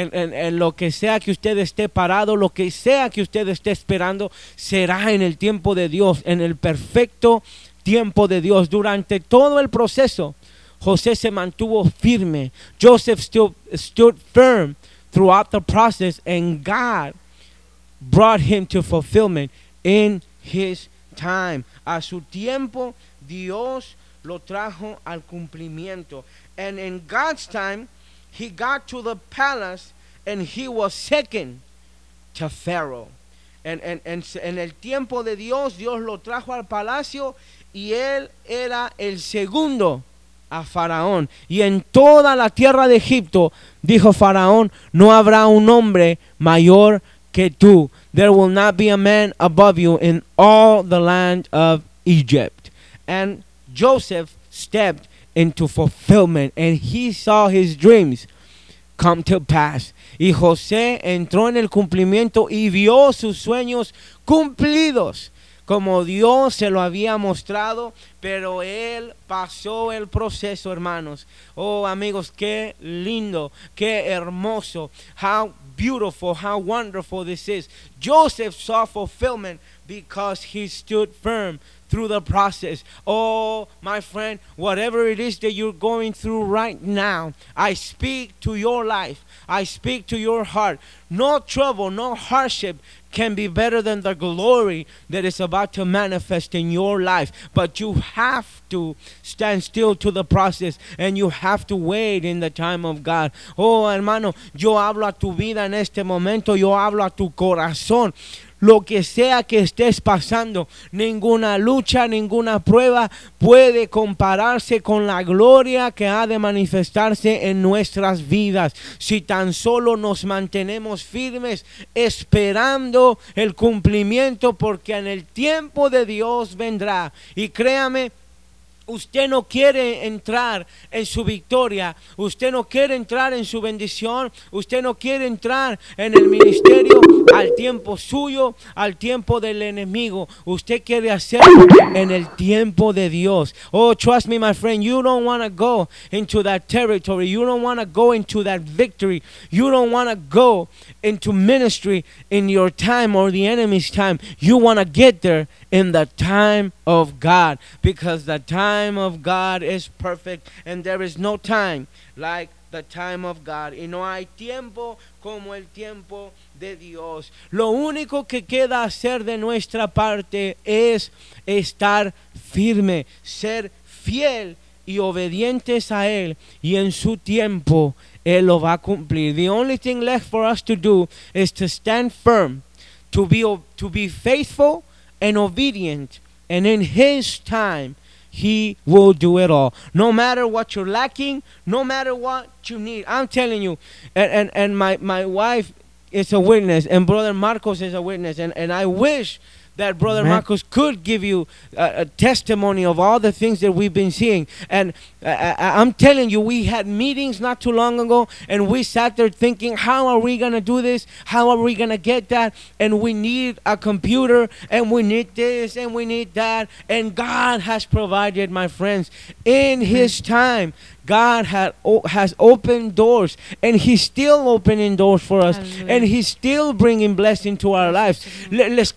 En lo que sea que usted esté parado, lo que sea que usted esté esperando, será en el tiempo de Dios, en el perfecto tiempo de Dios. Durante todo el proceso, José se mantuvo firme. Joseph stood firm throughout the process, and God brought him to fulfillment in his time. A su tiempo, Dios lo trajo al cumplimiento. And in God's time, he got to the palace, and he was second to Pharaoh. En el tiempo de Dios, Dios lo trajo al palacio, y él era el segundo a Faraón. Y en toda la tierra de Egipto, dijo Faraón, no habrá un hombre mayor que tú. There will not be a man above you in all the land of Egypt. And Joseph stepped into fulfillment, and he saw his dreams come to pass. Y José entró en el cumplimiento y vio sus sueños cumplidos, como Dios se lo había mostrado, pero él pasó el proceso, hermanos. Oh, amigos, qué lindo, qué hermoso. How beautiful, how wonderful this is. Joseph saw fulfillment because he stood firm through the process. Oh, my friend, whatever it is that you're going through right now, I speak to your life. I speak to your heart. No trouble, no hardship can be better than the glory that is about to manifest in your life. But you have to stand still to the process, and you have to wait in the time of God. Oh, hermano, yo hablo a tu vida en este momento. Yo hablo a tu corazón. Lo que sea que estés pasando, ninguna lucha, ninguna prueba puede compararse con la gloria que ha de manifestarse en nuestras vidas. Si tan solo nos mantenemos firmes esperando el cumplimiento, porque en el tiempo de Dios vendrá. Y créame, usted no quiere entrar en su victoria, usted no quiere entrar en su bendición, usted no quiere entrar en el ministerio al tiempo suyo, al tiempo del enemigo. Usted quiere hacerlo en el tiempo de Dios. Oh, trust me, my friend, you don't want to go into that territory. You don't want to go into that victory. You don't want to go into ministry in your time or the enemy's time. You want to get there in the time of God, because the time of God is perfect, and there is no time like the time of God. Y no hay tiempo como el tiempo de Dios. Lo único que queda hacer de nuestra parte es estar firme, ser fiel y obedientes a Él, y en su tiempo Él lo va a cumplir. The only thing left for us to do is to stand firm, to be faithful and obedient, and in His time He will do it all. No matter what you're lacking, no matter what you need. I'm telling you, and my wife is a witness, and Brother Marcos is a witness, and I wish that Brother Amen. Marcos could give you a testimony of all the things that we've been seeing. And I'm telling you, we had meetings not too long ago, and we sat there thinking, how are we going to do this? How are we going to get that? And we need a computer, and we need this, and we need that. And God has provided, my friends, in His time. God has opened doors, and He's still opening doors for us. Hallelujah. And He's still bringing blessing to our lives. Les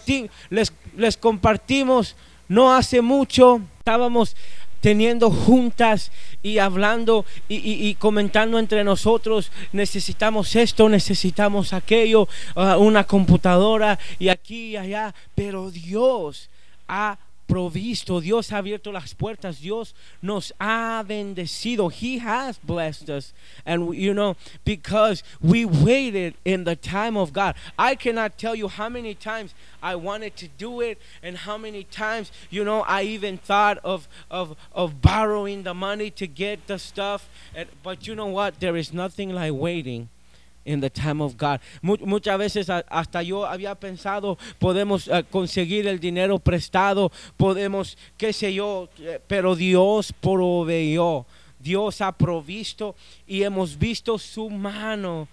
compartimos, no hace mucho, estábamos teniendo juntas y hablando y comentando entre nosotros, necesitamos esto, necesitamos aquello, una computadora y aquí y allá, pero Dios ha provisto, Dios ha abierto las puertas, Dios nos ha bendecido. He has blessed us, and you know, because we waited in the time of God. I cannot tell you how many times I wanted to do it, and how many times, you know, I even thought of borrowing the money to get the stuff, but you know what, there is nothing like waiting in the time of God. Muchas veces hasta yo había pensado, podemos conseguir el dinero prestado, podemos, qué sé yo, pero Dios proveyó. Dios ha provisto y hemos visto su mano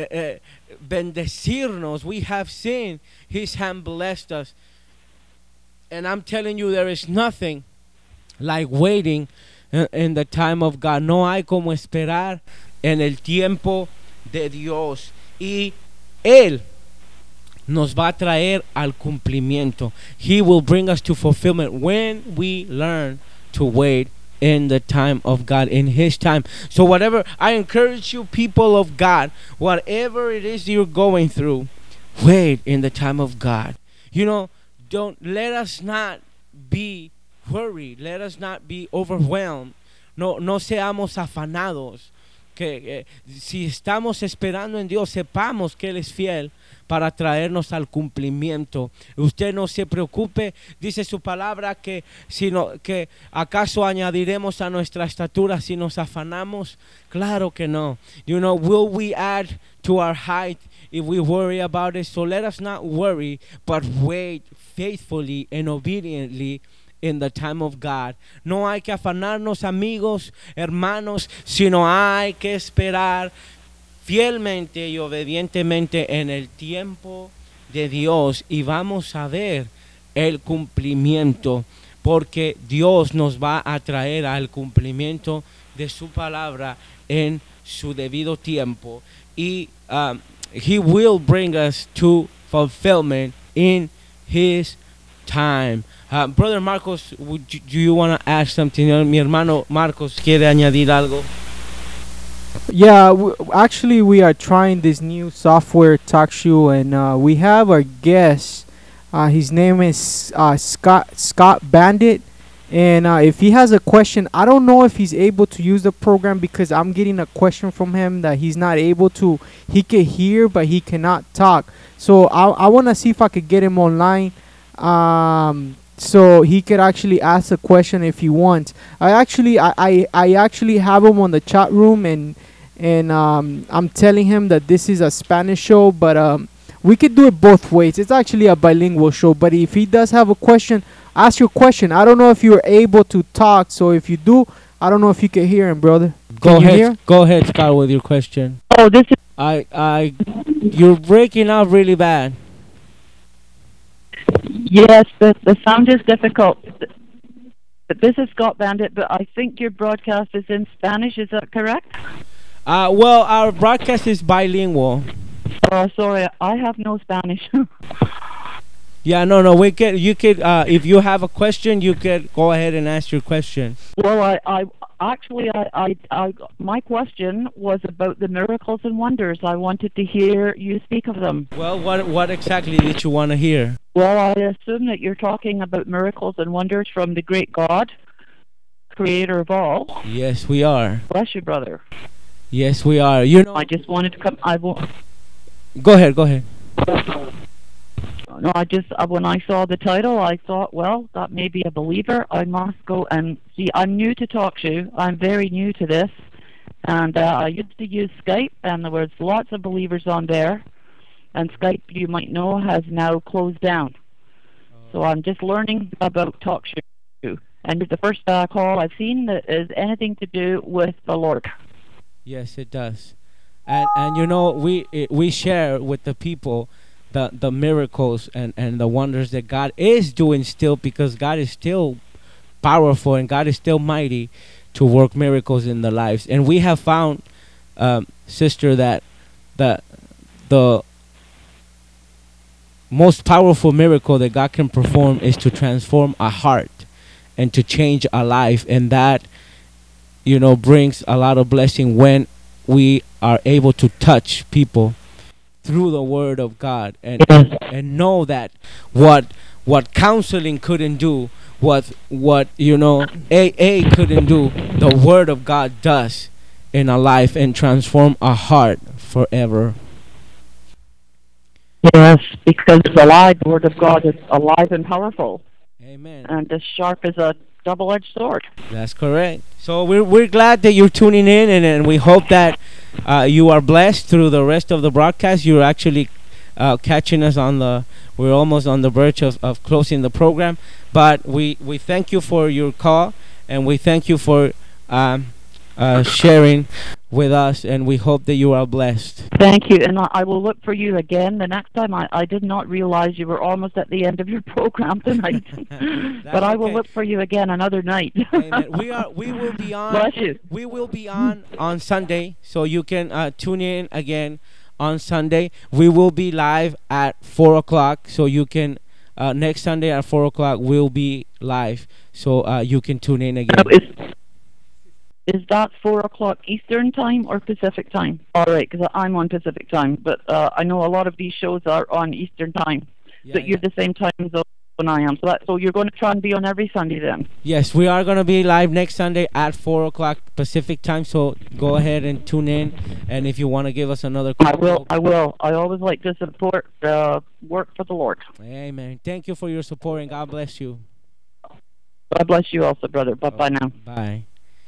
bendecirnos. We have seen his hand blessed us. And I'm telling you, there is nothing like waiting in the time of God. No hay como esperar en el tiempo de Dios. Y Él nos va a traer al cumplimiento. He will bring us to fulfillment when we learn to wait in the time of God, in his time. So whatever, I encourage you, people of God, whatever it is you're going through, wait in the time of God. You know, don't let us not be worried. Let us not be overwhelmed. No seamos afanados. Que si estamos esperando en Dios, sepamos que Él es fiel para traernos al cumplimiento. Usted no se preocupe, dice su palabra que acaso añadiremos a nuestra estatura si nos afanamos. Claro que no. You know, will we add to our height if we worry about it? So let us not worry, but wait faithfully and obediently in the time of God. No hay que afanarnos, amigos, hermanos, sino hay que esperar fielmente y obedientemente en el tiempo de Dios, y vamos a ver el cumplimiento, porque Dios nos va a traer al cumplimiento de su palabra en su debido tiempo, y he will bring us to fulfillment in his time. Brother Marcos, do you want to add something? Mi hermano Marcos quiere añadir algo. Yeah, actually, we are trying this new software TalkShoe, and we have our guest. His name is Scott Bandit, and if he has a question, I don't know if he's able to use the program, because I'm getting a question from him that he's not able to. He can hear, but he cannot talk. So I want to see if I could get him online, so he could actually ask a question if he wants. I actually have him on the chat room, and I'm telling him that this is a Spanish show, but we could do it both ways. It's actually a bilingual show, but if he does have a question, ask your question. I don't know if you're able to talk, so if you do, I don't know if you can hear him, brother. Go ahead, Scott, with your question. Oh, this is... You're breaking up really bad. Yes, the sound is difficult. But this is Scott Bandit, but I think your broadcast is in Spanish. Is that correct? Well, our broadcast is bilingual. Oh, sorry, I have no Spanish. Yeah, no, you could, if you have a question, you could go ahead and ask your question. Well, I my question was about the miracles and wonders. I wanted to hear you speak of them. Well, what exactly did you want to hear? Well, I assume that you're talking about miracles and wonders from the great God, creator of all. Yes, we are. Bless you, brother. Yes, we are. You know, I just wanted to come. Go ahead. No, when I saw the title, I thought, well, that may be a believer. I must go and see. I'm new to TalkShoe. I'm very new to this. And I used to use Skype, and there was lots of believers on there. And Skype, you might know, has now closed down. So I'm just learning about TalkShoe. And the first call I've seen that is anything to do with the Lord. Yes, it does. And you know, we share with the people the miracles and the wonders that God is doing still, because God is still powerful and God is still mighty to work miracles in the lives. And we have found, sister, that the most powerful miracle that God can perform is to transform a heart and to change a life, and that, you know, brings a lot of blessing when we are able to touch people through the word of God, and know that what counseling couldn't do, what you know, AA couldn't do, the word of God does in a life and transform a heart forever. Yes, because it's alive. The word of God is alive and powerful. Amen. And as sharp as a double-edged sword. That's correct. So we're glad that you're tuning in, and we hope that you are blessed through the rest of the broadcast. You're actually catching us we're almost on the verge of closing the program, but we thank you for your call, and we thank you for sharing with us, and we hope that you are blessed. Thank you, and I will look for you again the next time. I did not realize you were almost at the end of your program tonight, but I will okay. look for you again another night. Amen. We will be on. Bless you. We will be on Sunday, so you can tune in again on Sunday. We will be live at 4 o'clock, so you can next Sunday at 4 o'clock we'll be live, so you can tune in again. Is that 4 o'clock Eastern time or Pacific time? All right, because I'm on Pacific time, but I know a lot of these shows are on Eastern time. Yeah, But you're yeah. the same time zone I am. So you're going to try and be on every Sunday then? Yes, we are gonna be live next Sunday at 4 o'clock Pacific time. So go ahead and tune in, and if you want to give us another I call, will. I always like to support work for the Lord. Amen. Thank you for your support, and God bless you. God bless you also, brother. Bye-bye now. Bye.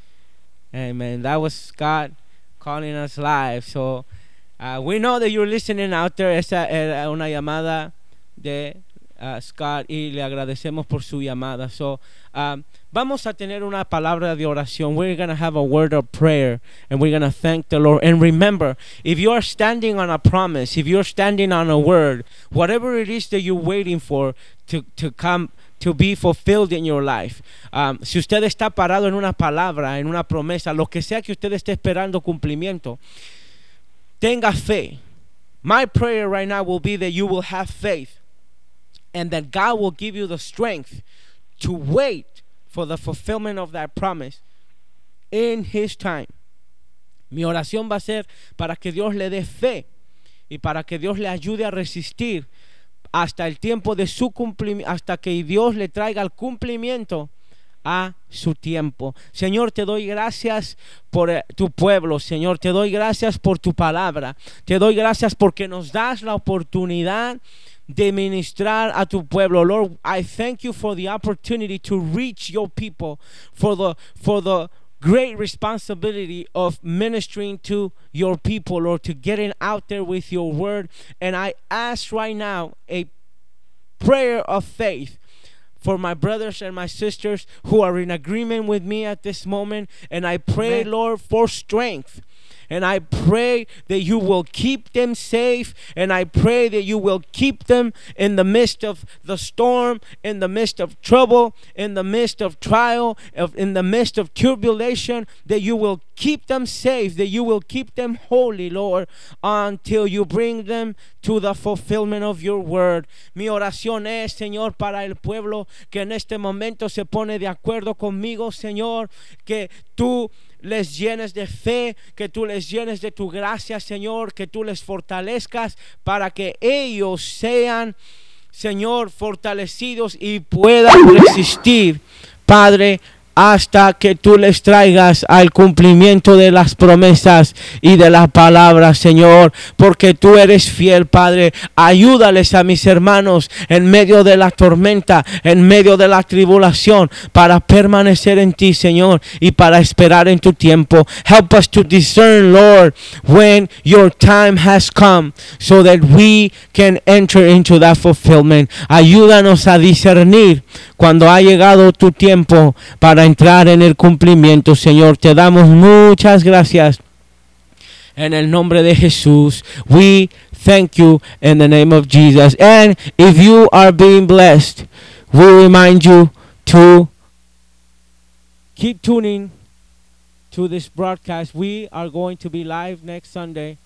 Amen. That was Scott calling us live. So we know that you're listening out there. Esa era una llamada de Scott, y le agradecemos por su llamada. So vamos a tener una palabra de oración. We're going to have a word of prayer, and we're going to thank the Lord. And remember, if you're standing on a promise, if you're standing on a word, whatever it is that you're waiting for to come to be fulfilled in your life. Si usted está parado en una palabra, en una promesa, lo que sea que usted esté esperando cumplimiento, tenga fe. My prayer right now will be that you will have faith, and that God will give you the strength to wait for the fulfillment of that promise in His time. Mi oración va a ser para que Dios le dé fe y para que Dios le ayude a resistir hasta el tiempo de su cumplimiento, hasta que Dios le traiga el cumplimiento a su tiempo. Señor, te doy gracias por tu pueblo. Señor, te doy gracias por tu palabra. Te doy gracias porque nos das la oportunidad de ministrar a tu pueblo. Lord, I thank you for the opportunity to reach your people, for the great responsibility of ministering to your people, Lord, to getting out there with your word. And I ask right now a prayer of faith for my brothers and my sisters who are in agreement with me at this moment. And I pray, Amen. Lord, for strength. And I pray that you will keep them safe. And I pray that you will keep them in the midst of the storm, in the midst of trouble, in the midst of trial, in the midst of tribulation, that you will keep them safe, that you will keep them holy, Lord, until you bring them to the fulfillment of your word. Mi oración es, Señor, para el pueblo que en este momento se pone de acuerdo conmigo, Señor, que tú les llenes de fe, que tú les llenes de tu gracia, Señor, que tú les fortalezcas para que ellos sean, Señor, fortalecidos y puedan resistir, Padre, hasta que tú les traigas al cumplimiento de las promesas y de la palabra, Señor, porque tú eres fiel, Padre. Ayúdales a mis hermanos en medio de la tormenta, en medio de la tribulación, para permanecer en ti, Señor, y para esperar en tu tiempo. Help us to discern, Lord, when your time has come, so that we can enter into that fulfillment. Ayúdanos a discernir cuando ha llegado tu tiempo para entrar en el cumplimiento, Señor. Te damos muchas gracias en el nombre de Jesús. We thank you in the name of Jesus. And if you are being blessed, we remind you to keep tuning to this broadcast. We are going to be live next Sunday,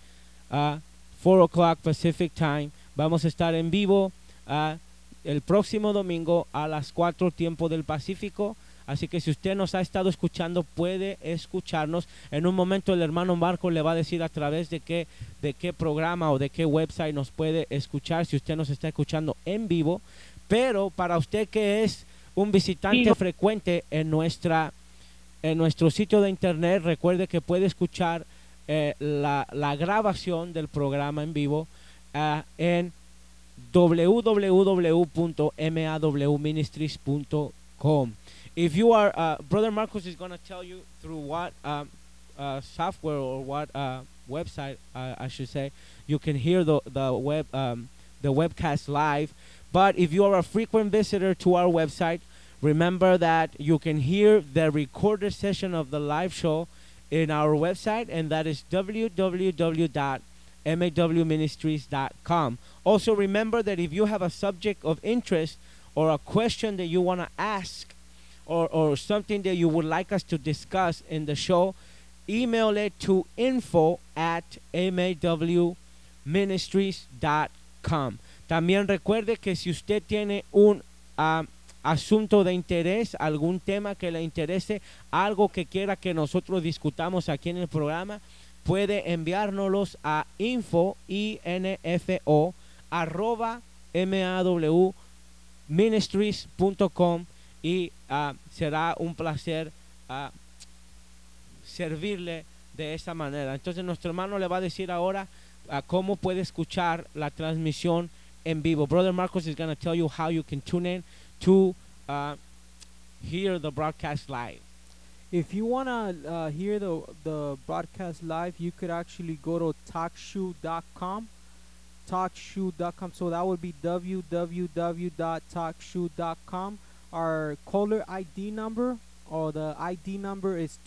4 o'clock Pacific time. Vamos a estar en vivo el próximo domingo a las 4 tiempo del Pacífico. Así que si usted nos ha estado escuchando, puede escucharnos. En un momento el hermano Marco le va a decir a través de qué programa o de qué website nos puede escuchar si usted nos está escuchando en vivo. Pero para usted que es un visitante frecuente en nuestro sitio de internet, recuerde que puede escuchar la grabación del programa en vivo en www.mawministries.com. If you are, Brother Marcos is going to tell you through what software or what website, I should say, you can hear the webcast live. But if you are a frequent visitor to our website, remember that you can hear the recorded session of the live show in our website, and that is www.mawministries.com. Also remember that if you have a subject of interest or a question that you want to ask, or something that you would like us to discuss in the show, email it to info@mawministries.com. También recuerde que si usted tiene un asunto de interés, algún tema que le interese, algo que quiera que nosotros discutamos aquí en el programa, puede enviárnoslos a info@mawministries.com y será un placer servirle de esa manera. Entonces nuestro hermano le va a decir ahora cómo puede escuchar la transmisión en vivo. Brother Marcos is going to tell you how you can tune in to hear the broadcast live. If you want to hear the broadcast live, you could actually go to talkshoe.com. Talkshoe.com. So that would be www.talkshoe.com. Our caller ID number, or the ID number, is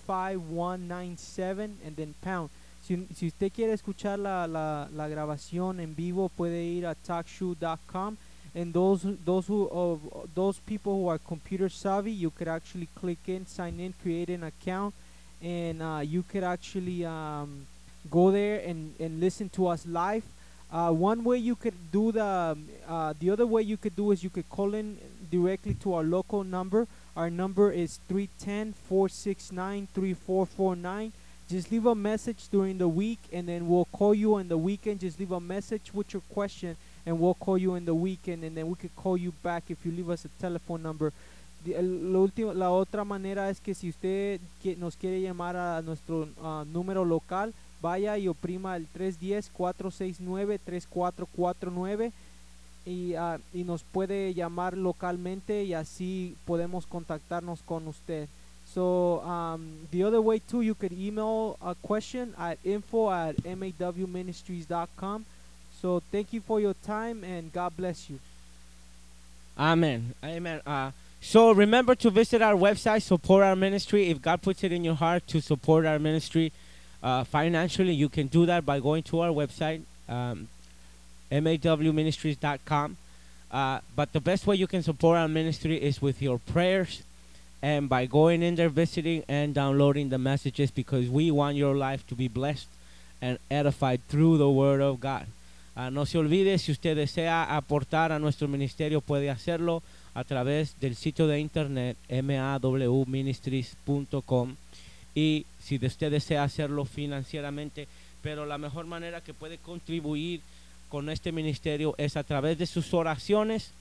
25197 and then pound. Si usted quiere escuchar la grabación en vivo, puede ir a talkshoe.com. And those people who are computer savvy, you could actually click in, sign in, create an account, and you could actually go there and listen to us live. One way you could do the other way you could do is you could call in directly to our local number. Our number is 310-469-3449. Just leave a message during the week, and then we'll call you on the weekend. Just leave a message with your question, and we'll call you in the weekend, and then we could call you back if you leave us a telephone number. La otra manera es que si usted nos quiere llamar a nuestro número local, vaya y oprima el 310-469-3449 y nos puede llamar localmente, y así podemos contactarnos con usted. So the other way too, you could email a question at info@mawministries.com. So thank you for your time, and God bless you. Amen. Amen. So remember to visit our website, support our ministry. If God puts it in your heart to support our ministry financially, you can do that by going to our website, mawministries.com. But the best way you can support our ministry is with your prayers, and by going in there, visiting, and downloading the messages, because we want your life to be blessed and edified through the Word of God. No se olvide, si usted desea aportar a nuestro ministerio, puede hacerlo a través del sitio de internet mawministries.com, y si usted desea hacerlo financieramente, pero la mejor manera que puede contribuir con este ministerio es a través de sus oraciones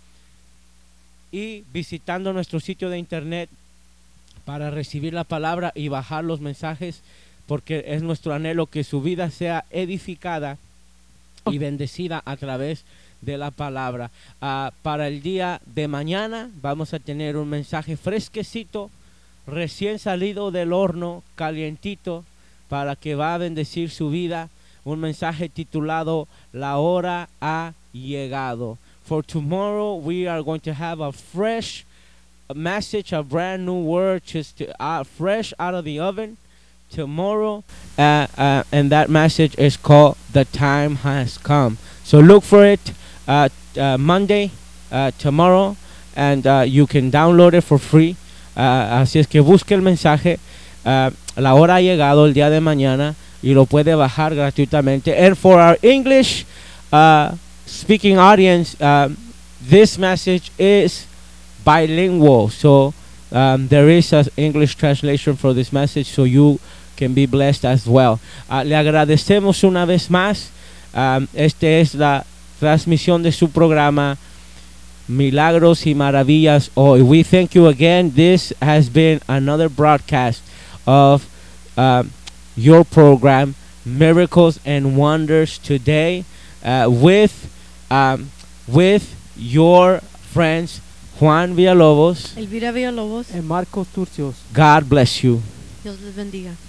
y visitando nuestro sitio de internet para recibir la palabra y bajar los mensajes, porque es nuestro anhelo que su vida sea edificada y bendecida a través de la palabra. Para el día de mañana vamos a tener un mensaje fresquecito, recién salido del horno, calientito, para que va a bendecir su vida. Un mensaje titulado La hora ha llegado. For tomorrow we are going to have a fresh message, a brand new word, just fresh out of the oven tomorrow, and that message is called The Time Has Come. So look for it Monday, tomorrow, and you can download it for free. Así es que busque el mensaje, la hora ha llegado, el día de mañana, y lo puede bajar gratuitamente. And for our English speaking audience, this message is bilingual, so there is an English translation for this message, so you can be blessed as well. Le agradecemos una vez más. Esta es la transmisión de su programa Milagros y Maravillas hoy. We thank you again. This has been another broadcast of your program Miracles and Wonders Today, with your friends Juan Villalobos, Elvira Villalobos. And Marcos Turcios. God bless you. Dios les bendiga.